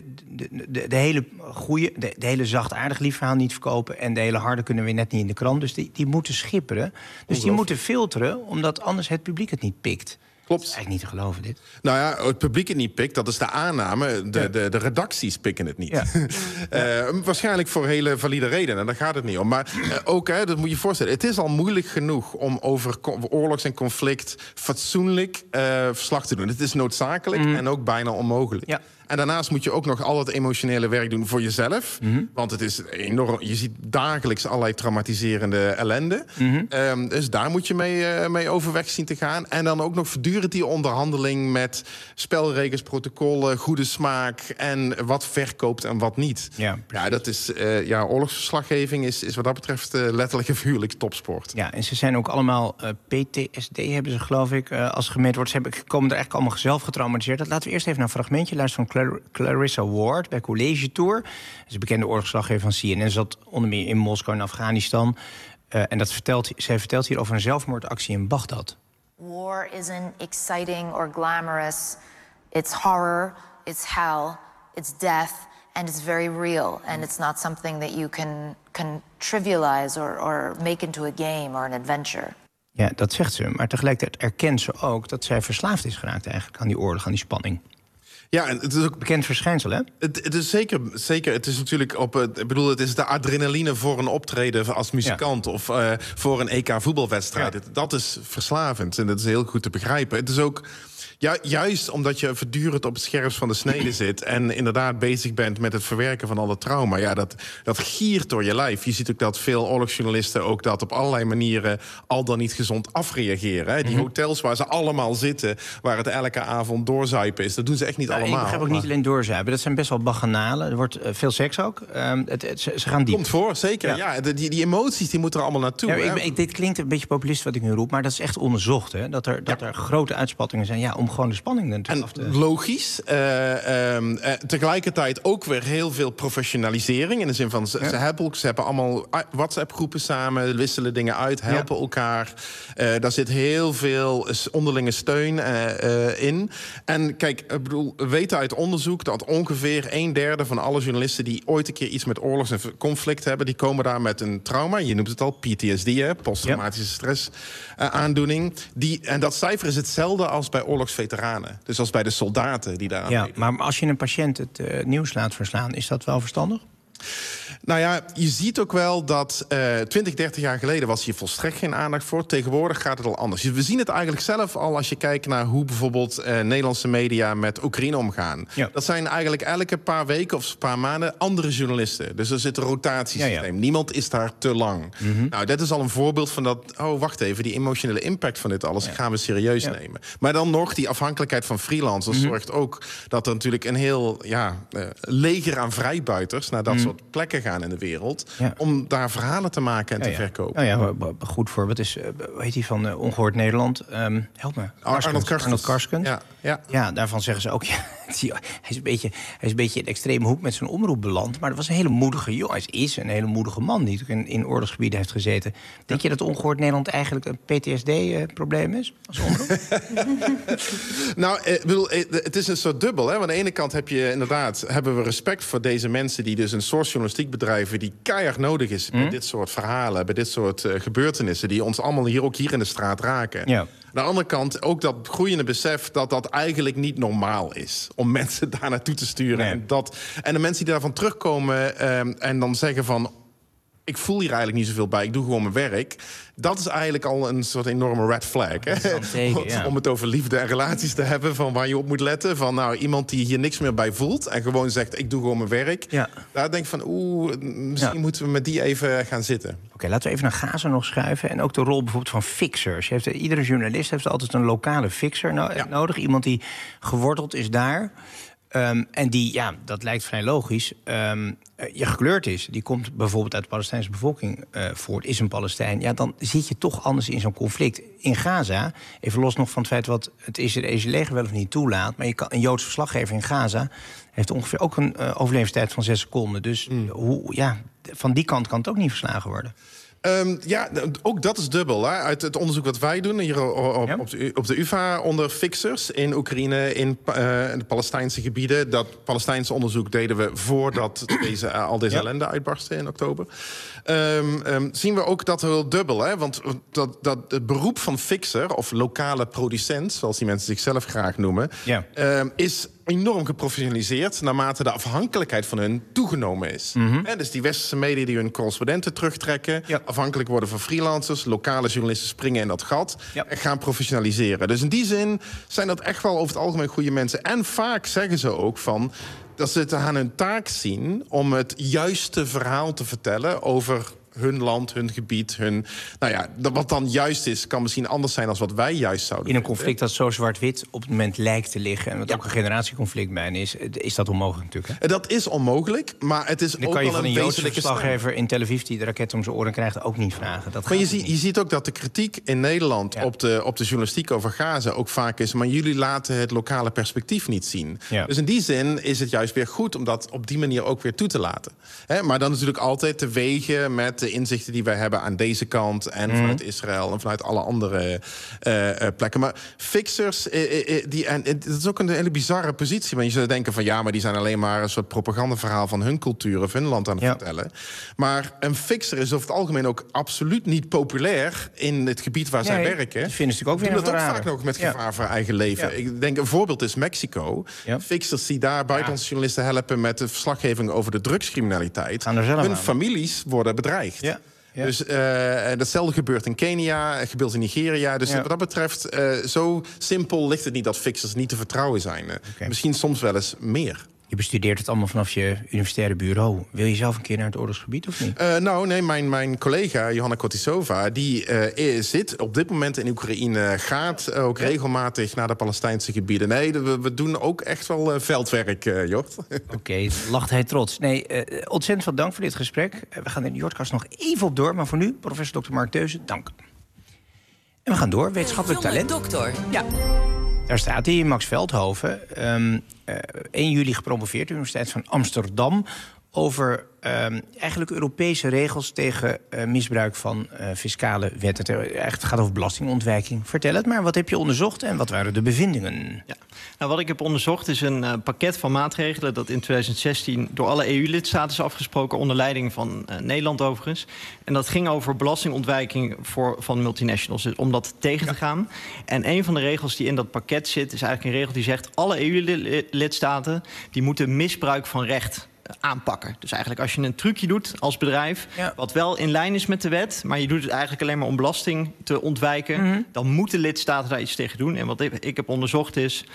de hele goede, de hele zachtaardig lief verhaal niet verkopen. En de hele harde kunnen we net niet in de krant. Dus die moeten schipperen. Dus die moeten filteren, omdat anders het publiek het niet pikt. Klopt. Dat is eigenlijk niet te geloven, dit. Nou ja, het publiek het niet pikt, dat is de aanname. De redacties pikken het niet. Ja. Waarschijnlijk voor hele valide redenen, daar gaat het niet om. Maar ook, dat moet je je voorstellen, het is al moeilijk genoeg om over oorlogs en conflict fatsoenlijk verslag te doen. Het is noodzakelijk en ook bijna onmogelijk. Ja. En daarnaast moet je ook nog al het emotionele werk doen voor jezelf. Want het is enorm. Je ziet dagelijks allerlei traumatiserende ellende. Dus daar moet je mee overweg zien te gaan. En dan ook nog voortdurend die onderhandeling met spelregels, protocollen, goede smaak en wat verkoopt en wat niet. Ja, dat is oorlogsverslaggeving is wat dat betreft letterlijk en figuurlijk topsport. Ja, en ze zijn ook allemaal PTSD hebben ze, geloof ik, als gemeten wordt. Ze komen er eigenlijk allemaal zelf getraumatiseerd. Dat laten we eerst even naar een fragmentje luisteren van Clarissa Ward bij College Tour. Ze is een bekende oorlogsverslaggever van CNN. Zat onder meer in Moskou en Afghanistan. En zij vertelt hier over een zelfmoordactie in Bagdad. War isn't exciting or glamorous. It's horror, it's hell, it's death, and it's very real. And it's not something that you can trivialize or make into a game or an adventure. Ja, dat zegt ze. Maar tegelijkertijd erkent ze ook dat zij verslaafd is geraakt eigenlijk aan die oorlog, aan die spanning. Ja, en het is ook bekend verschijnsel, hè? Het is zeker. Het is natuurlijk het is de adrenaline voor een optreden als muzikant of voor een EK voetbalwedstrijd. Dat is verslavend en dat is heel goed te begrijpen. Het is ook Ja, juist omdat je voortdurend op het scherpst van de snede zit... en inderdaad bezig bent met het verwerken van alle trauma. Ja, dat giert door je lijf. Je ziet ook dat veel oorlogsjournalisten ook dat op allerlei manieren... al dan niet gezond afreageren. Hè. Die hotels waar ze allemaal zitten... waar het elke avond doorzuipen is, dat doen ze echt niet allemaal. Ik begrijp ook niet alleen doorzuipen. Dat zijn best wel bacchanalen. Er wordt veel seks ook. Ze gaan diep. Komt voor, zeker. Ja, die emoties die moeten er allemaal naartoe. Ja, dit klinkt een beetje populist wat ik nu roep... maar dat is echt onderzocht, hè? Dat er grote uitspattingen zijn... om gewoon de spanning natuurlijk af te... Logisch. Tegelijkertijd ook weer heel veel professionalisering. In de zin van, ze hebben allemaal WhatsApp-groepen samen... wisselen dingen uit, helpen elkaar. Daar zit heel veel onderlinge steun in. En kijk, ik bedoel, we weten uit onderzoek... dat ongeveer 1/3 van alle journalisten... die ooit een keer iets met oorlogs- en conflict hebben... die komen daar met een trauma. Je noemt het al, PTSD, posttraumatische stress aandoening. En dat cijfer is hetzelfde als bij oorlogsveteranen. Dus als bij de soldaten die daar aan meedoen. Maar als je een patiënt het nieuws laat verslaan... is dat wel verstandig? Nou ja, je ziet ook wel dat 20, 30 jaar geleden was hier volstrekt geen aandacht voor. Tegenwoordig gaat het al anders. We zien het eigenlijk zelf al als je kijkt naar hoe bijvoorbeeld Nederlandse media met Oekraïne omgaan. Ja. Dat zijn eigenlijk elke paar weken of paar maanden andere journalisten. Dus er zit een rotatiesysteem. Ja. Niemand is daar te lang. Nou, dat is al een voorbeeld van dat... oh, wacht even, die emotionele impact van dit alles gaan we serieus nemen. Maar dan nog, die afhankelijkheid van freelancers zorgt ook dat er natuurlijk een heel leger aan vrijbuiters naar dat soort plekken gaan in de wereld... om daar verhalen te maken en te verkopen. Een goed voorbeeld is, hoe heet die van Ongehoord Nederland? Help me. Arnold Karskens. Ja, daarvan zeggen ze ook... hij is een beetje in de extreme hoek met zijn omroep beland... maar dat was een hele moedige jongen. Hij is een hele moedige man die in oorlogsgebieden heeft gezeten. Denk je dat Ongehoord Nederland eigenlijk een PTSD-probleem is als omroep? Nou, het is een soort dubbel. Hè? Want aan de ene kant hebben we respect voor deze mensen... die dus een soort journalistiek bedrijven... die keihard nodig is bij dit soort verhalen... bij dit soort gebeurtenissen... die ons allemaal hier in de straat raken. Ja. Aan de andere kant ook dat groeiende besef dat dat eigenlijk niet normaal is. Om mensen daar naartoe te sturen. Nee. En de mensen die daarvan terugkomen en dan zeggen van... ik voel hier eigenlijk niet zoveel bij, ik doe gewoon mijn werk... dat is eigenlijk al een soort enorme red flag. Hè? Om het over liefde en relaties te hebben... van waar je op moet letten. Van nou, iemand die hier niks meer bij voelt... en gewoon zegt, ik doe gewoon mijn werk. Ja. Daar denk ik van, misschien moeten we met die even gaan zitten. Oké, laten we even naar Gaza nog schuiven. En ook de rol bijvoorbeeld van fixers. Iedere journalist heeft altijd een lokale fixer nodig. Iemand die geworteld is daar... en die, dat lijkt vrij logisch, gekleurd is. Die komt bijvoorbeeld uit de Palestijnse bevolking voort, is een Palestijn. Ja, dan zit je toch anders in zo'n conflict. In Gaza, even los nog van het feit wat het Israëlische leger wel of niet toelaat... maar een Joods verslaggever in Gaza heeft ongeveer ook een overlevingstijd van 6 seconden. Dus van die kant kan het ook niet verslagen worden. Ook dat is dubbel. Hè? Uit het onderzoek wat wij doen hier op de UvA onder fixers in Oekraïne, in de Palestijnse gebieden. Dat Palestijnse onderzoek deden we voordat al deze ellende uitbarstte in oktober. Zien we ook dat heel dubbel. Hè? Want dat het beroep van fixer of lokale producent, zoals die mensen zichzelf graag noemen, is enorm geprofessionaliseerd naarmate de afhankelijkheid van hun toegenomen is. Dus die westerse media die hun correspondenten terugtrekken, afhankelijk worden van freelancers, lokale journalisten springen in dat gat en gaan professionaliseren. Dus in die zin zijn dat echt wel over het algemeen goede mensen. En vaak zeggen ze ook van dat ze het aan hun taak zien om het juiste verhaal te vertellen over hun land, hun gebied, wat dan juist is, kan misschien anders zijn dan wat wij juist zouden in een conflict dat zo zwart-wit op het moment lijkt te liggen en wat ook een generatieconflict bijna is dat onmogelijk natuurlijk. Hè? Dat is onmogelijk, maar het is ook wel een wezenlijke een Joodse verslaggever in Tel Aviv die de raket om zijn oren krijgt ook niet vragen. Maar je ziet ook dat de kritiek in Nederland op de journalistiek over Gaza ook vaak is, maar jullie laten het lokale perspectief niet zien. Ja. Dus in die zin is het juist weer goed om dat op die manier ook weer toe te laten. Maar dan natuurlijk altijd te wegen met de inzichten die wij hebben aan deze kant en vanuit Israël en vanuit alle andere plekken. Maar fixers, dat is ook een hele bizarre positie. Want je zou denken van maar die zijn alleen maar een soort propagandaverhaal van hun cultuur of hun land aan het vertellen. Maar een fixer is over het algemeen ook absoluut niet populair in het gebied waar zij werken. Die vinden ze ook weer dat ook vaak nog met gevaar voor eigen leven. Ja. Ik denk een voorbeeld is Mexico. Ja. Fixers die daar buitenlandse journalisten helpen met de verslaggeving over de drugscriminaliteit. Hun families worden bedreigd. Ja. Ja. Dus datzelfde gebeurt in Kenia, gebeurt in Nigeria. Dus wat dat betreft, zo simpel ligt het niet dat fixers niet te vertrouwen zijn. Misschien soms wel eens meer. Je bestudeert het allemaal vanaf je universitaire bureau. Wil je zelf een keer naar het oorlogsgebied of niet? Mijn collega Johanna Kotisova... die zit op dit moment in Oekraïne... gaat ook regelmatig naar de Palestijnse gebieden. Nee, we doen ook echt wel veldwerk, Jort. Oké, lacht hij trots. Ontzettend veel dank voor dit gesprek. We gaan in de Jortkast nog even op door. Maar voor nu, professor Dr. Mark Deuze, dank. En we gaan door, wetenschappelijk talent. Dokter. Ja. Daar staat hij, Max Veldhoven, 1 juli gepromoveerd, de Universiteit van Amsterdam... over eigenlijk Europese regels tegen misbruik van fiscale wetten. Het gaat over belastingontwijking. Vertel het maar, wat heb je onderzocht en wat waren de bevindingen? Ja. Nou, wat ik heb onderzocht is een pakket van maatregelen... dat in 2016 door alle EU-lidstaten is afgesproken... onder leiding van Nederland overigens. En dat ging over belastingontwijking van multinationals. Dus om dat tegen te gaan. En een van de regels die in dat pakket zit... is eigenlijk een regel die zegt... alle EU-lidstaten die moeten misbruik van recht aanpakken. Dus eigenlijk als je een trucje doet als bedrijf... wat wel in lijn is met de wet... maar je doet het eigenlijk alleen maar om belasting te ontwijken... dan moeten lidstaten daar iets tegen doen. En wat ik heb onderzocht is...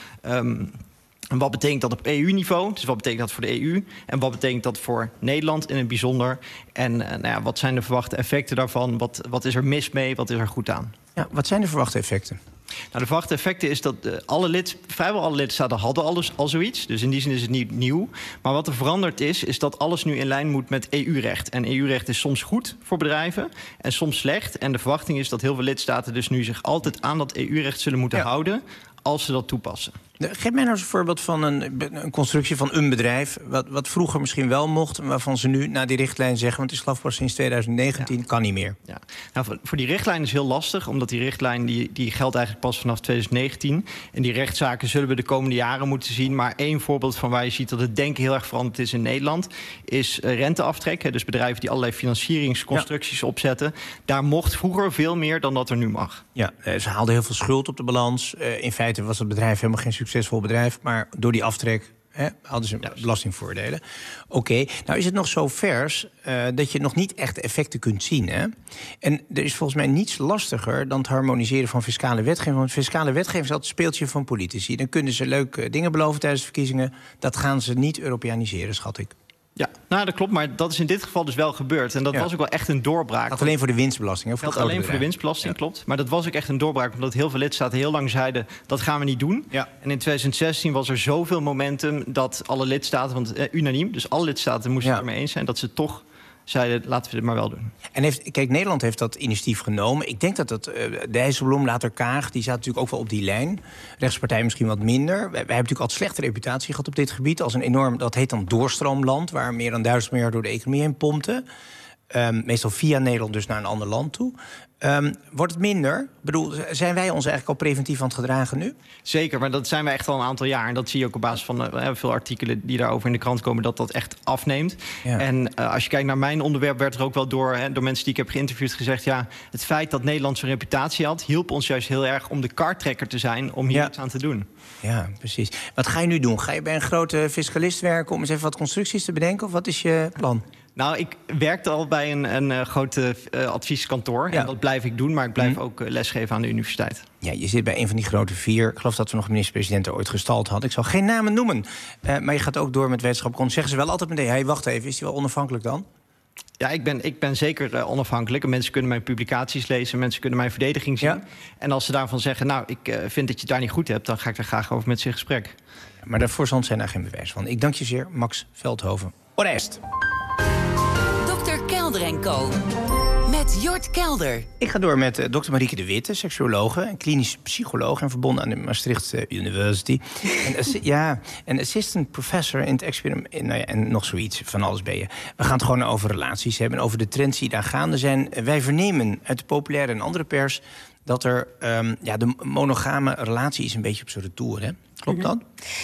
wat betekent dat op EU-niveau? Dus wat betekent dat voor de EU? En wat betekent dat voor Nederland in het bijzonder? En wat zijn de verwachte effecten daarvan? Wat is er mis mee? Wat is er goed aan? Ja, wat zijn de verwachte effecten? Nou, de verwachte effecten is dat vrijwel alle lidstaten hadden al zoiets. Dus in die zin is het niet nieuw. Maar wat er veranderd is dat alles nu in lijn moet met EU-recht. En EU-recht is soms goed voor bedrijven en soms slecht. En de verwachting is dat heel veel lidstaten dus nu zich altijd aan dat EU-recht zullen moeten houden... als ze dat toepassen. Geef mij nou eens een voorbeeld van een constructie van een bedrijf... wat vroeger misschien wel mocht... waarvan ze nu naar die richtlijn zeggen... want het is geloof ik pas sinds 2019, kan niet meer. Ja. Nou, voor die richtlijn is heel lastig... omdat die richtlijn die geldt eigenlijk pas vanaf 2019. En die rechtszaken zullen we de komende jaren moeten zien. Maar één voorbeeld van waar je ziet dat het denken heel erg veranderd is in Nederland... is renteaftrek. Dus bedrijven die allerlei financieringsconstructies opzetten. Daar mocht vroeger veel meer dan dat er nu mag. Ja, ze haalden heel veel schuld op de balans. In feite was het bedrijf helemaal geen succesvol bedrijf... maar door die aftrek hadden ze belastingvoordelen. Oké, nou is het nog zo vers dat je nog niet echt effecten kunt zien. Hè? En er is volgens mij niets lastiger dan het harmoniseren van fiscale wetgeving. Want fiscale wetgeving is altijd een speeltje van politici. Dan kunnen ze leuke dingen beloven tijdens de verkiezingen. Dat gaan ze niet Europeaniseren, schat ik. Ja, nou dat klopt, maar dat is in dit geval dus wel gebeurd. En dat was ook wel echt een doorbraak. Dat alleen voor de winstbelasting. Dat alleen voor de winstbelasting, klopt. Maar dat was ook echt een doorbraak, omdat heel veel lidstaten heel lang zeiden... dat gaan we niet doen. Ja. En in 2016 was er zoveel momentum dat alle lidstaten... want unaniem, dus alle lidstaten moesten het ermee eens zijn... dat ze toch zeiden, laten we dit maar wel doen. En kijk, Nederland heeft dat initiatief genomen. Ik denk dat Dijsselbloem, later Kaag, die zaten natuurlijk ook wel op die lijn. Rechtspartij misschien wat minder. Wij hebben natuurlijk altijd slechte reputatie gehad op dit gebied. Als een enorm, dat heet dan doorstroomland... waar meer dan 1000 miljard door de economie heen pompte. Meestal via Nederland dus naar een ander land toe. Wordt het minder? Ik bedoel, zijn wij ons eigenlijk al preventief aan het gedragen nu? Zeker, maar dat zijn wij echt al een aantal jaar. En dat zie je ook op basis van veel artikelen die daarover in de krant komen... dat echt afneemt. Ja. En als je kijkt naar mijn onderwerp... werd er ook wel door mensen die ik heb geïnterviewd gezegd... ja, het feit dat Nederland zo'n reputatie had... hielp ons juist heel erg om de kartrekker te zijn... om hier iets aan te doen. Ja, precies. Wat ga je nu doen? Ga je bij een grote fiscalist werken... om eens even wat constructies te bedenken? Of wat is je plan? Nou, ik werkte al bij een groot advieskantoor. Ja. En dat blijf ik doen, maar ik blijf ook lesgeven aan de universiteit. Ja, je zit bij een van die grote 4. Ik geloof dat we nog minister-president ooit gestald hadden. Ik zal geen namen noemen. Maar je gaat ook door met wetenschap. Zeggen ze wel altijd meteen, hey, wacht even, is die wel onafhankelijk dan? Ja, ik ben zeker onafhankelijk. Mensen kunnen mijn publicaties lezen, mensen kunnen mijn verdediging zien. Ja. En als ze daarvan zeggen, nou, ik vind dat je het daar niet goed hebt... dan ga ik daar graag over met ze in gesprek. Ja, maar daarvoor zijn daar geen bewijs van. Ik dank je zeer, Max Veldhoven. Orest. Kelder en Co. Met Jort Kelder. Ik ga door met dokter Marieke de Witte, seksuologe... en klinisch psycholoog en verbonden aan de Maastricht University. En assistant professor in het experiment... en nog zoiets, van alles ben je. We gaan het gewoon over relaties hebben... en over de trends die daar gaande zijn. Wij vernemen uit de populaire en andere pers... dat er de monogame relatie is een beetje op zo'n retour, hè? Klopt dat?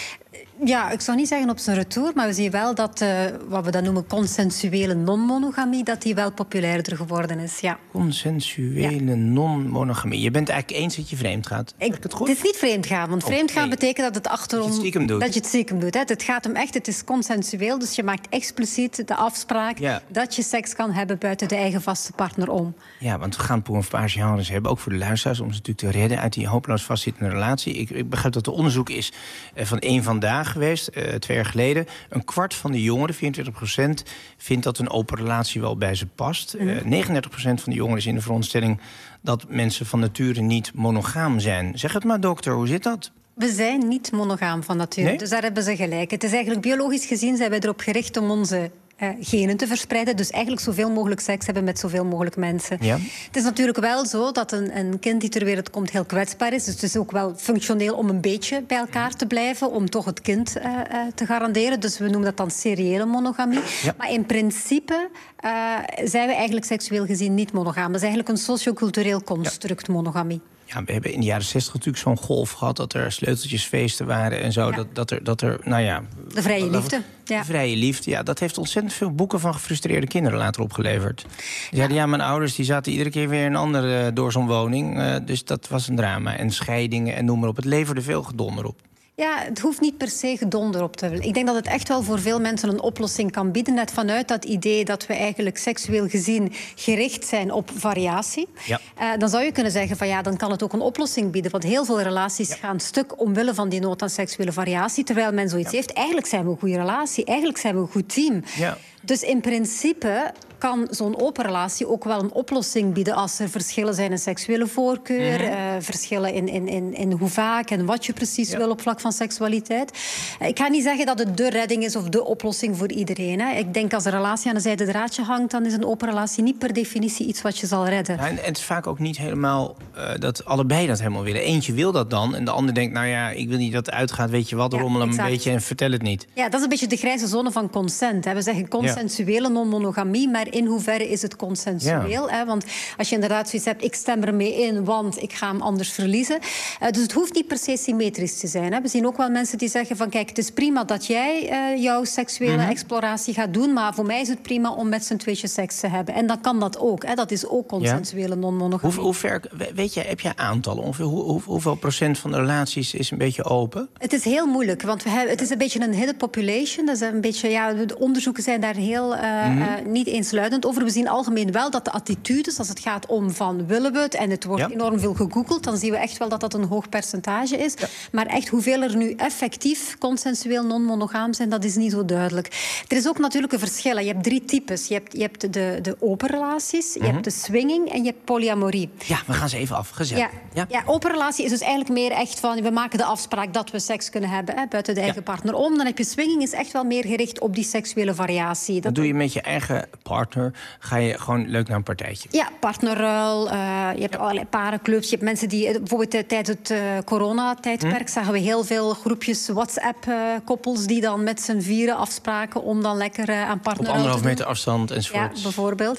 Ja, ik zou niet zeggen op zijn retour, maar we zien wel dat wat we dan noemen consensuele non-monogamie, dat die wel populairder geworden is, ja. Consensuele non-monogamie. Je bent eigenlijk eens dat je vreemd gaat. Het is niet vreemdgaan, want vreemdgaan betekent dat het achterom... Dat je het stiekem doet. Hè. Het gaat hem echt, het is consensueel, dus je maakt expliciet de afspraak dat je seks kan hebben buiten de eigen vaste partner om. Ja, want we gaan pour een paar genres hebben, ook voor de luisteraars, om ze natuurlijk te redden uit die hopeloos vastzittende relatie. Ik begrijp dat er onderzoek is van één vandaag geweest, 2 jaar geleden. Een kwart van de jongeren, 24%, vindt dat een open relatie wel bij ze past. 39% van de jongeren is in de veronderstelling dat mensen van nature niet monogaam zijn. Zeg het maar, dokter, hoe zit dat? We zijn niet monogaam van nature, dus daar hebben ze gelijk. Het is eigenlijk biologisch gezien zijn wij erop gericht om onze genen te verspreiden. Dus eigenlijk zoveel mogelijk seks hebben met zoveel mogelijk mensen. Ja. Het is natuurlijk wel zo dat een kind die ter wereld komt heel kwetsbaar is. Dus het is ook wel functioneel om een beetje bij elkaar te blijven, om toch het kind te garanderen. Dus we noemen dat dan seriële monogamie. Ja. Maar in principe zijn we eigenlijk seksueel gezien niet monogaam. Dat is eigenlijk een sociocultureel construct, monogamie. Ja, we hebben in de jaren 60 natuurlijk zo'n golf gehad dat er sleuteltjesfeesten waren en zo. Ja. Dat er, nou ja... De vrije liefde. De vrije liefde, ja. Dat heeft ontzettend veel boeken van gefrustreerde kinderen later opgeleverd. Die zeiden, ja, mijn ouders die zaten iedere keer weer een ander door zo'n woning. Dus dat was een drama. En scheidingen en noem maar op. Het leverde veel gedonder op. Ja, het hoeft niet per se gedonder op te willen. Ik denk dat het echt wel voor veel mensen een oplossing kan bieden. Net vanuit dat idee dat we eigenlijk seksueel gezien gericht zijn op variatie. Ja. Dan zou je kunnen zeggen van ja, dan kan het ook een oplossing bieden. Want heel veel relaties gaan stuk omwille van die nood aan seksuele variatie. Terwijl men zoiets heeft, eigenlijk zijn we een goede relatie. Eigenlijk zijn we een goed team. Ja. Dus in principe kan zo'n open relatie ook wel een oplossing bieden als er verschillen zijn in seksuele voorkeur, verschillen in hoe vaak en wat je precies wil op vlak van seksualiteit. Ik ga niet zeggen dat het de redding is of de oplossing voor iedereen. Hè. Ik denk als een relatie aan een zijden draadje hangt, dan is een open relatie niet per definitie iets wat je zal redden. Ja, en het is vaak ook niet helemaal dat allebei dat helemaal willen. Eentje wil dat dan en de ander denkt, nou ja, ik wil niet dat het uitgaat, weet je wat, rommel hem een beetje en vertel het niet. Ja, dat is een beetje de grijze zone van consent. Hè. We zeggen consensuele non-monogamie, maar in hoeverre is het consensueel? Ja. Hè? Want als je inderdaad zoiets hebt, ik stem ermee in, want ik ga hem anders verliezen. Dus het hoeft niet per se symmetrisch te zijn. Hè? We zien ook wel mensen die zeggen van kijk, het is prima dat jij jouw seksuele exploratie gaat doen, maar voor mij is het prima om met z'n tweetjes seks te hebben. En dan kan dat ook. Hè? Dat is ook consensuele non-monogamie. Hoe ver, weet je, heb je aantallen? Hoeveel procent van de relaties is een beetje open? Het is heel moeilijk, want het is een beetje een hidden population. Dat is een beetje, de onderzoeken zijn daar heel niet eensluidend over. We zien algemeen wel dat de attitudes, als het gaat om van willen we het, en het wordt enorm veel gegoogeld, dan zien we echt wel dat dat een hoog percentage is. Ja. Maar echt hoeveel er nu effectief consensueel non-monogaam zijn, dat is niet zo duidelijk. Er is ook natuurlijk een verschil. Je hebt 3 types. Je hebt de open relaties, je hebt de swinging en je hebt polyamorie. Ja, we gaan ze even afgezet. Ja, open relatie is dus eigenlijk meer echt van we maken de afspraak dat we seks kunnen hebben buiten de eigen partner om. Dan heb je swinging, is echt wel meer gericht op die seksuele variatie. Dat doe je met je eigen partner, ga je gewoon leuk naar een partijtje. Ja, partnerruil, je hebt allerlei parenclubs. Je hebt mensen die, bijvoorbeeld tijdens het coronatijdperk zagen we heel veel groepjes WhatsApp-koppels die dan met z'n vieren afspraken om dan lekker aan partnerruil op 1,5 meter afstand enzovoort. Ja, bijvoorbeeld.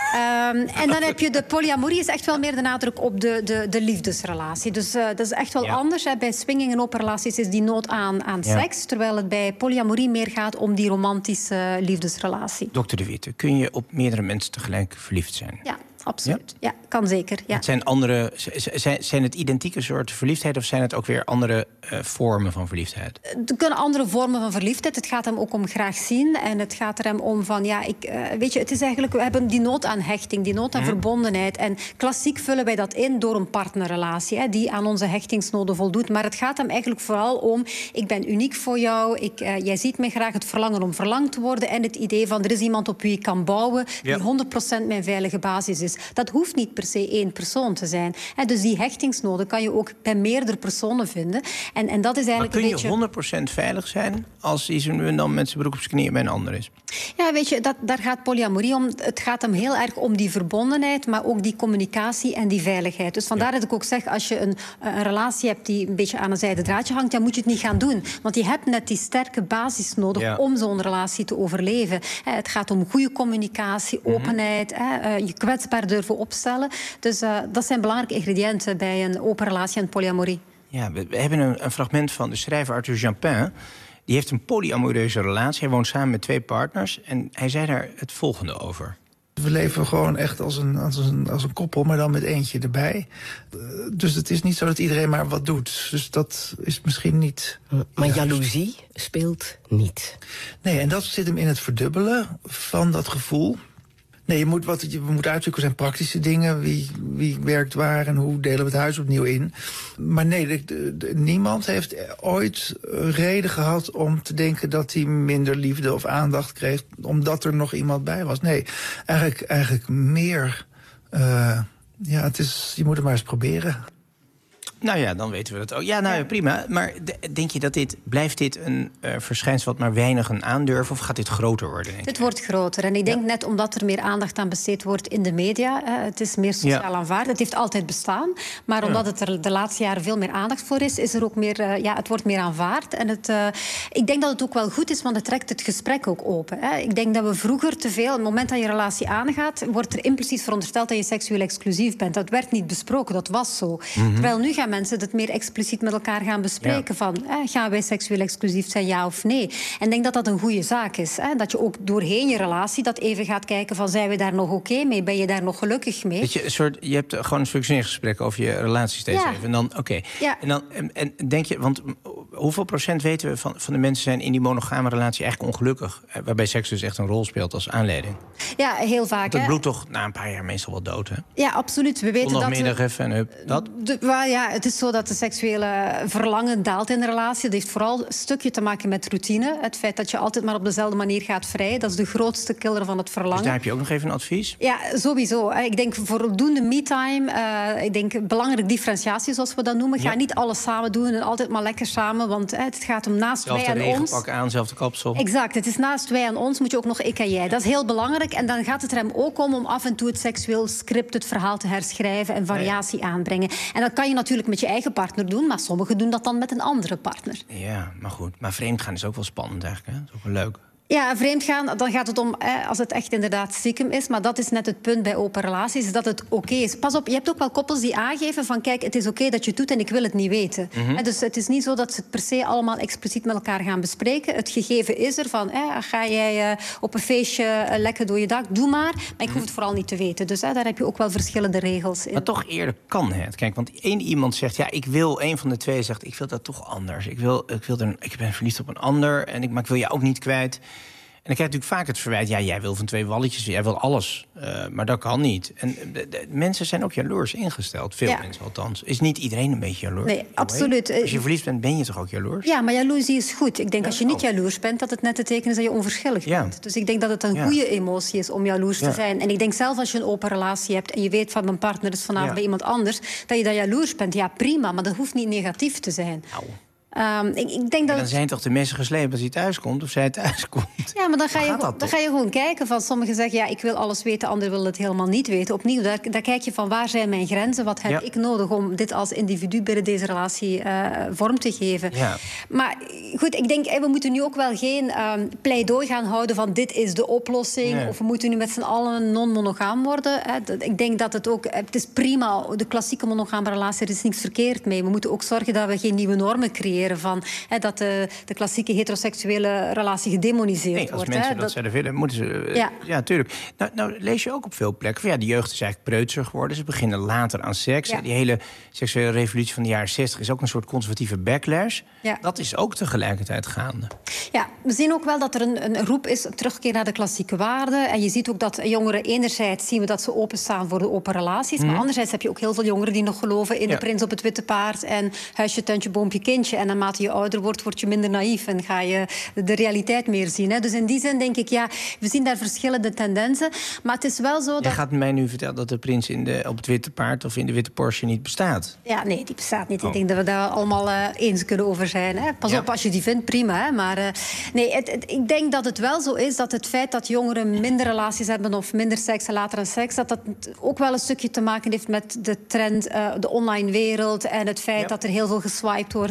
En dan heb je de polyamorie, is echt wel meer de nadruk op de liefdesrelatie. Dus dat is echt wel anders. Hè. Bij swinging en open relaties is die nood aan seks, terwijl het bij polyamorie meer gaat om die romantische liefdesrelatie. Dokter De Witte, kun je op meerdere mensen tegelijk verliefd zijn? Ja, absoluut. Ja, kan zeker. Ja. Zijn het identieke soorten verliefdheid of zijn het ook weer andere vormen van verliefdheid? Er kunnen andere vormen van verliefdheid. Het gaat hem ook om graag zien. En het gaat er hem om van, weet je, het is eigenlijk, we hebben die nood aan hechting, die nood aan verbondenheid. En klassiek vullen wij dat in door een partnerrelatie, die aan onze hechtingsnoden voldoet. Maar het gaat hem eigenlijk vooral om, ik ben uniek voor jou, jij ziet mij graag, het verlangen om verlangd te worden en het idee van, er is iemand op wie ik kan bouwen, die 100% mijn veilige basis is. Dat hoeft niet per se 1 persoon te zijn. Dus die hechtingsnoden kan je ook bij meerdere personen vinden. En dat is eigenlijk maar kun je 100% veilig zijn als hij zo nu en dan met zijn broek op zijn knieën bij een ander is? Ja, weet je, daar gaat polyamorie om. Het gaat hem heel erg om die verbondenheid, maar ook die communicatie en die veiligheid. Dus vandaar dat ik ook zeg, als je een relatie hebt die een beetje aan een zijden draadje hangt, dan moet je het niet gaan doen. Want je hebt net die sterke basis nodig om zo'n relatie te overleven. Het gaat om goede communicatie, openheid, je kwetsbaar durven opstellen. Dus dat zijn belangrijke ingrediënten bij een open relatie en polyamorie. Ja, we hebben een fragment van de schrijver Arthur Jampin. Die heeft een polyamoreuze relatie. Hij woont samen met 2 partners. En hij zei daar het volgende over. We leven gewoon echt als een koppel, maar dan met eentje erbij. Dus het is niet zo dat iedereen maar wat doet. Dus dat is misschien niet... Maar jaloezie speelt niet. Nee, en dat zit hem in het verdubbelen van dat gevoel. Nee, we moeten uitzoeken zijn praktische dingen. Wie werkt waar en hoe delen we het huis opnieuw in. Maar nee, niemand heeft ooit reden gehad om te denken dat hij minder liefde of aandacht kreeg omdat er nog iemand bij was. Nee, eigenlijk meer. Je moet het maar eens proberen. Nou ja, dan weten we dat ook. Ja, nou prima. Maar denk je dat blijft dit een verschijnsel wat maar weinigen aandurven? Of gaat dit groter worden? Dit wordt groter. En ik denk net omdat er meer aandacht aan besteed wordt in de media. Het is meer sociaal aanvaard. Het heeft altijd bestaan. Maar omdat het er de laatste jaren veel meer aandacht voor is er ook meer... het wordt meer aanvaard. En ik denk dat het ook wel goed is, want het trekt het gesprek ook open. Ik denk dat we vroeger te veel... Op het moment dat je relatie aangaat, wordt er impliciet verondersteld dat je seksueel exclusief bent. Dat werd niet besproken, dat was zo. Terwijl nu gaan mensen het meer expliciet met elkaar gaan bespreken. Van, gaan wij seksueel exclusief zijn, ja of nee? En ik denk dat dat een goede zaak is. Dat je ook doorheen je relatie dat even gaat kijken van, zijn we daar nog oké mee? Ben je daar nog gelukkig mee? Je hebt gewoon een functioneringsgesprek over je relatie steeds even. En dan, Ja. En denk je, want hoeveel procent weten we van de mensen zijn in die monogame relatie eigenlijk ongelukkig? Waarbij seks dus echt een rol speelt als aanleiding. Ja, heel vaak. Het bloedt toch na een paar jaar meestal wel dood, hè? Ja, absoluut. We weten Zondagmiddag even en dat? Het is zo dat de seksuele verlangen daalt in de relatie. Dat heeft vooral een stukje te maken met routine. Het feit dat je altijd maar op dezelfde manier gaat vrijen. Dat is de grootste killer van het verlangen. Dus daar heb je ook nog even een advies? Ja, sowieso. Ik denk voldoende me-time. Ik denk belangrijke differentiatie, zoals we dat noemen. Ga niet alles samen doen en altijd maar lekker samen. Want het gaat om naast wij en ons... Zelfde regenpak aan, zelfde kapsel. Exact. Het is naast wij en ons moet je ook nog ik en jij. Dat is heel belangrijk. En dan gaat het er hem ook om af en toe het seksueel script, het verhaal te herschrijven en variatie aanbrengen. En dat kan je natuurlijk met je eigen partner doen, maar sommigen doen dat dan met een andere partner. Ja, maar goed. Maar vreemdgaan is ook wel spannend eigenlijk, hè? Dat is ook wel leuk. Ja, vreemdgaan, dan gaat het om als het echt inderdaad stiekem is. Maar dat is net het punt bij open relaties, dat het oké is. Pas op, je hebt ook wel koppels die aangeven van, kijk, het is oké dat je het doet en ik wil het niet weten. Dus het is niet zo dat ze het per se allemaal expliciet met elkaar gaan bespreken. Het gegeven is er van, ga jij op een feestje lekker door je dak, doe maar ik hoef het vooral niet te weten. Dus daar heb je ook wel verschillende regels in. Maar toch eerder kan het. Kijk, want één iemand zegt, een van de twee zegt, ik wil dat toch anders. Ik ben verliefd op een ander, maar ik wil jou ook niet kwijt. En dan krijg je natuurlijk vaak het verwijt, jij wil van 2 walletjes, jij wil alles. Maar dat kan niet. En mensen zijn ook jaloers ingesteld. Veel mensen althans. Is niet iedereen een beetje jaloers? Nee, absoluut. Als je verliefd bent, ben je toch ook jaloers? Ja, maar jaloezie is goed. Ik denk als je niet jaloers bent, dat het net het teken is dat je onverschillig bent. Dus ik denk dat het een goede emotie is om jaloers te zijn. En ik denk zelf als je een open relatie hebt en je weet van mijn partner is vanavond bij iemand anders, dat je dan jaloers bent. Ja, prima, maar dat hoeft niet negatief te zijn. Ik denk dat dan zijn toch de messen geslepen als hij thuis komt of zij thuis komt? Ja, maar dan ga je gewoon kijken van sommigen zeggen, ja, ik wil alles weten, anderen willen het helemaal niet weten. Opnieuw, daar kijk je van waar zijn mijn grenzen, wat heb ik nodig om dit als individu binnen deze relatie vorm te geven. Ja. Maar goed, ik denk, we moeten nu ook wel geen pleidooi gaan houden van dit is de oplossing, of we moeten nu met z'n allen non-monogaam worden. Ik denk dat het is prima, de klassieke monogame relatie, er is niks verkeerd mee. We moeten ook zorgen dat we geen nieuwe normen creëren van dat de klassieke heteroseksuele relatie gedemoniseerd wordt. Als mensen dat zouden willen, moeten ze... Ja, tuurlijk. Nou, lees je ook op veel plekken van, de jeugd is eigenlijk preutser geworden. Ze beginnen later aan seks. Ja. Die hele seksuele revolutie van de jaren 60 is ook een soort conservatieve backlash. Ja. Dat is ook tegelijkertijd gaande. Ja, we zien ook wel dat er een roep is, terugkeer naar de klassieke waarden. En je ziet ook dat jongeren, enerzijds zien we dat ze openstaan voor de open relaties. Maar anderzijds heb je ook heel veel jongeren die nog geloven in de prins op het witte paard en huisje, tuintje, boompje, kindje. En naarmate je ouder wordt, word je minder naïef en ga je de realiteit meer zien. Dus in die zin denk ik, we zien daar verschillende tendensen. Maar het is wel zo dat... Jij gaat mij nu vertellen dat de prins op het witte paard of in de witte Porsche niet bestaat. Ja, nee, die bestaat niet. Ik denk dat we daar allemaal eens kunnen over zijn. Pas op, als je die vindt, prima. Maar ik denk dat het wel zo is dat het feit dat jongeren minder relaties hebben of minder seks en later aan seks, dat ook wel een stukje te maken heeft met de trend, de online wereld en het feit dat er heel veel geswiped wordt en dat er heel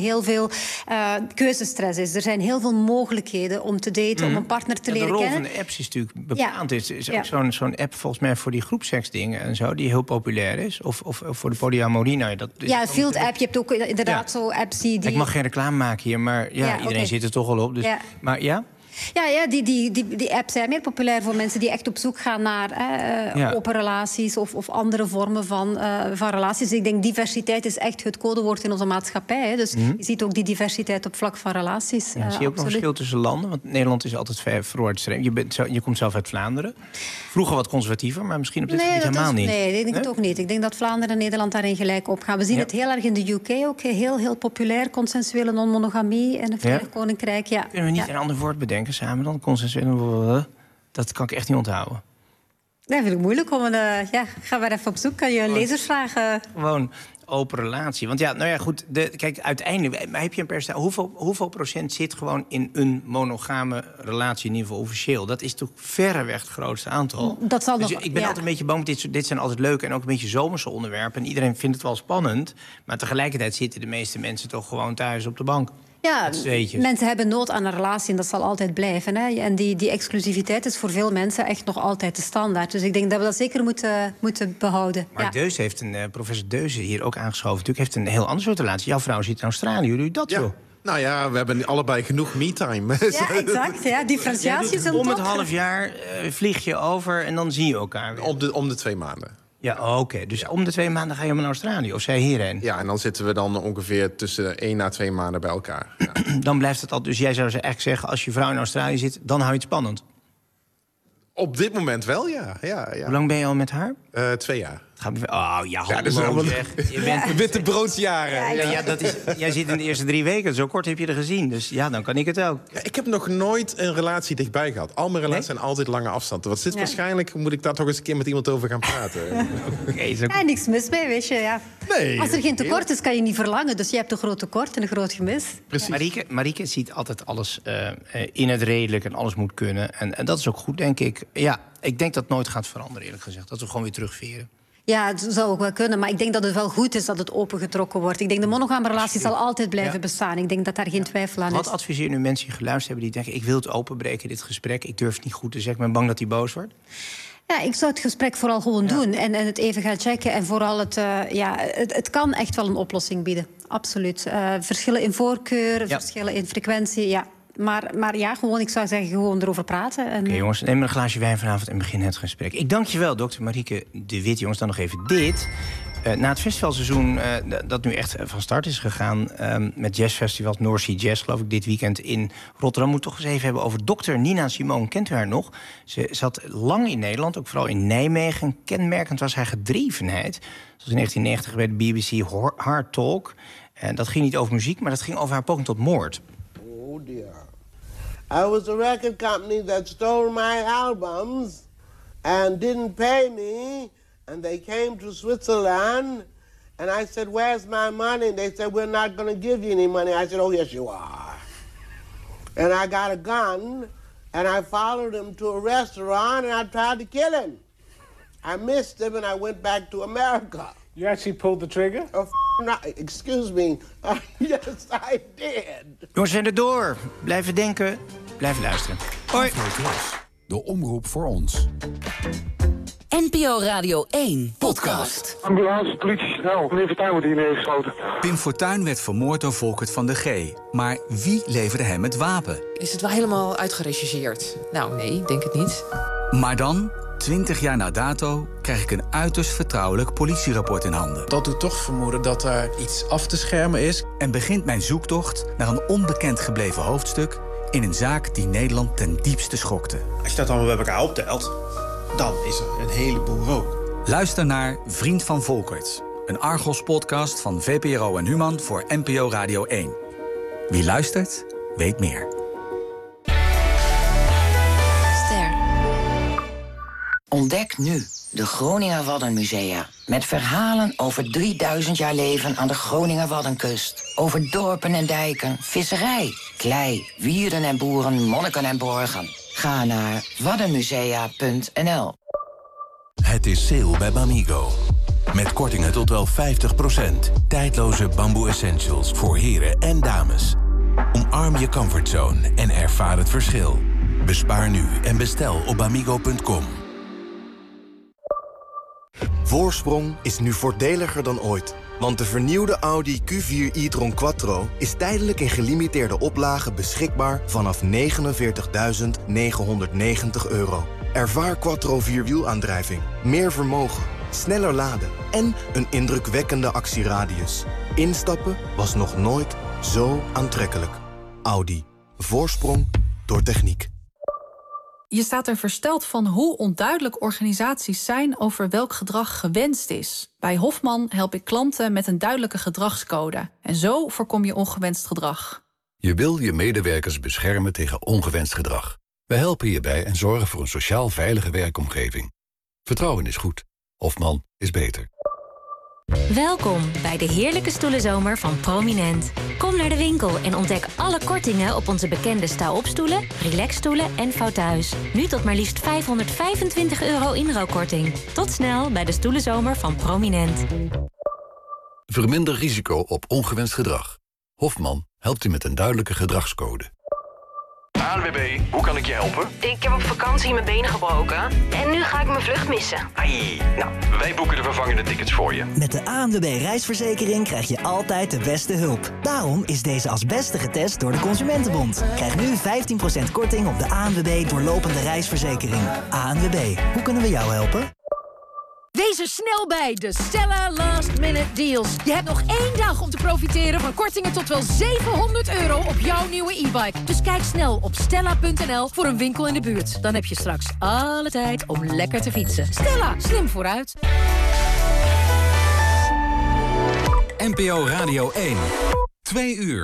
heel veel keuzestress is. Er zijn heel veel mogelijkheden om te daten, om een partner te leren kennen. De rol van de apps is natuurlijk bepaald. Is ook zo'n app volgens mij voor die groepseksdingen en zo, die heel populair is. Of voor de polyamorie. Nou, Field app. Je hebt ook inderdaad zo apps die... Ik mag geen reclame maken hier, maar iedereen zit er toch al op. Dus, maar ja... Ja, die apps zijn meer populair voor mensen die echt op zoek gaan naar open relaties of andere vormen van relaties. Ik denk diversiteit is echt het codewoord in onze maatschappij. Hè. Dus je ziet ook die diversiteit op vlak van relaties. Ja, zie je ook nog een verschil tussen landen? Want Nederland is altijd vooruitstrevend. Je komt zelf uit Vlaanderen. Vroeger wat conservatiever, maar misschien op dit gebied helemaal niet. Nee, ik denk het ook niet. Ik denk dat Vlaanderen en Nederland daarin gelijk opgaan. We zien het heel erg in de UK ook. Heel populair, consensuele non-monogamie en het Verenigd Koninkrijk. Ja. Kunnen we niet een ander woord bedenken samen dan? Consensueel, dat kan ik echt niet onthouden. Dat vind ik moeilijk. Ga maar even op zoek. Kan je een lezers vragen? Gewoon open relatie. Want goed. Kijk, uiteindelijk heb je een percentage. Hoeveel procent zit gewoon in een monogame relatie, in ieder geval officieel? Dat is toch verreweg het grootste aantal. Dat zal dus nog, ik ben altijd een beetje bang. Dit zijn altijd leuke en ook een beetje zomerse onderwerpen. En iedereen vindt het wel spannend. Maar tegelijkertijd zitten de meeste mensen toch gewoon thuis op de bank. Ja, mensen hebben nood aan een relatie en dat zal altijd blijven. Hè? En die exclusiviteit is voor veel mensen echt nog altijd de standaard. Dus ik denk dat we dat zeker moeten behouden. Maar Deuze heeft professor Deuze hier ook aangeschoven. Natuurlijk heeft een heel ander soort relatie. Jouw vrouw zit in Australië, hoe doe je dat zo? Nou ja, we hebben allebei genoeg me-time. Ja, exact. Ja. Differentiatie is een top. Om het half jaar vlieg je over en dan zie je elkaar weer. Om de 2 maanden. Ja, oké. Dus om de 2 maanden ga je naar Australië of zij hierheen? Ja, en dan zitten we dan ongeveer tussen 1 à 2 maanden bij elkaar. Ja. Dan blijft het al. Dus jij zou eigenlijk zeggen, als je vrouw in Australië zit, dan hou je het spannend? Op dit moment wel, ja. Hoe lang ben je al met haar? 2 jaar. Dat is wel je bent witte broodsjaren. Jij zit in de eerste 3 weken. Zo kort heb je er gezien. Dus ja, dan kan ik het ook. Ja, ik heb nog nooit een relatie dichtbij gehad. Al mijn relaties zijn altijd lange afstanden. Wat zit waarschijnlijk, moet ik daar toch eens een keer met iemand over gaan praten. Niks mis mee, weet je. Ja. Nee, als er geen tekort is, kan je niet verlangen. Dus je hebt een groot tekort en een groot gemis. Precies. Marieke ziet altijd alles in het redelijk en alles moet kunnen. En dat is ook goed, denk ik. Ja, ik denk dat het nooit gaat veranderen, eerlijk gezegd. Dat we gewoon weer terugveren. Ja, het zou ook wel kunnen. Maar ik denk dat het wel goed is dat het opengetrokken wordt. Ik denk de monogame relatie zal altijd blijven bestaan. Ik denk dat daar geen twijfel aan is. Wat adviseer nu mensen die geluisterd hebben die denken, ik wil het openbreken, dit gesprek. Ik durf het niet goed te zeggen. Ik ben bang dat hij boos wordt. Ja, ik zou het gesprek vooral gewoon doen en het even gaan checken. En vooral het kan echt wel een oplossing bieden. Absoluut. Verschillen in voorkeur, verschillen in frequentie, ja. Maar ja, ik zou zeggen, gewoon erover praten. Oké, jongens, neem een glaasje wijn vanavond en begin het gesprek. Ik dank je wel, dokter Marieke de Wit. Jongens, dan nog even dit. Na het festivalseizoen dat nu echt van start is gegaan, met jazzfestivals, North Sea Jazz, geloof ik, dit weekend in Rotterdam, moet toch eens even hebben over dokter Nina Simone. Kent u haar nog? Ze zat lang in Nederland, ook vooral in Nijmegen. Kenmerkend was haar gedrevenheid. Zoals in 1990 bij de BBC Hard Talk. En dat ging niet over muziek, maar dat ging over haar poging tot moord. Oh dear. I was a record company that stole my albums and didn't pay me. And they came to Switzerland, and I said, where's my money? And they said, we're not going to give you any money. I said, oh, yes, you are. And I got a gun, and I followed him to a restaurant, and I tried to kill him. I missed him, and I went back to America. You actually pulled the trigger? Oh, excuse me. Yes, I did. Jongens, we zijn er door. Blijven denken, blijven luisteren. Hoi. De omroep voor ons. NPO Radio 1 podcast. Ambulance, politie, snel. Meneer Fortuyn wordt hier neergeschoten. Pim Fortuyn werd vermoord door Volkert van de G. Maar wie leverde hem het wapen? Is het wel helemaal uitgerechercheerd? Nou, nee, denk het niet. Maar dan, 20 jaar na dato, krijg ik een uiterst vertrouwelijk politierapport in handen. Dat doet toch vermoeden dat er iets af te schermen is. En begint mijn zoektocht naar een onbekend gebleven hoofdstuk in een zaak die Nederland ten diepste schokte. Als je dat allemaal bij elkaar optelt, dan is er een heleboel rook. Luister naar Vriend van Volkert. Een Argos-podcast van VPRO en Human voor NPO Radio 1. Wie luistert, weet meer. Ster. Ontdek nu de Groninger Waddenmusea. Met verhalen over 3000 jaar leven aan de Groninger Waddenkust. Over dorpen en dijken, visserij, klei, wierden en boeren, monniken en borgen. Ga naar waddenmusea.nl. Het is sale bij Bamigo. Met kortingen tot wel 50%. Tijdloze bamboe essentials voor heren en dames. Omarm je comfortzone en ervaar het verschil. Bespaar nu en bestel op bamigo.com. Voorsprong is nu voordeliger dan ooit. Want de vernieuwde Audi Q4 e-tron Quattro is tijdelijk in gelimiteerde oplagen beschikbaar vanaf €49.990. Ervaar Quattro vierwielaandrijving, meer vermogen, sneller laden en een indrukwekkende actieradius. Instappen was nog nooit zo aantrekkelijk. Audi. Voorsprong door techniek. Je staat er versteld van hoe onduidelijk organisaties zijn over welk gedrag gewenst is. Bij Hofman help ik klanten met een duidelijke gedragscode. En zo voorkom je ongewenst gedrag. Je wil je medewerkers beschermen tegen ongewenst gedrag. We helpen je bij en zorgen voor een sociaal veilige werkomgeving. Vertrouwen is goed. Hofman is beter. Welkom bij de heerlijke stoelenzomer van Prominent. Kom naar de winkel en ontdek alle kortingen op onze bekende sta-opstoelen, relaxstoelen en fauteuils. Nu tot maar liefst €525 inruilkorting. Tot snel bij de stoelenzomer van Prominent. Verminder risico op ongewenst gedrag. Hofman helpt u met een duidelijke gedragscode. ANWB, hoe kan ik je helpen? Ik heb op vakantie mijn benen gebroken en nu ga ik mijn vlucht missen. Ai, nou, wij boeken de vervangende tickets voor je. Met de ANWB reisverzekering krijg je altijd de beste hulp. Daarom is deze als beste getest door de Consumentenbond. Krijg nu 15% korting op de ANWB doorlopende reisverzekering. ANWB, hoe kunnen we jou helpen? Wees er snel bij de Stella Last Minute Deals. Je hebt nog 1 dag om te profiteren van kortingen tot wel €700 op jouw nieuwe e-bike. Dus kijk snel op stella.nl voor een winkel in de buurt. Dan heb je straks alle tijd om lekker te fietsen. Stella, slim vooruit. NPO Radio 1. 2 uur.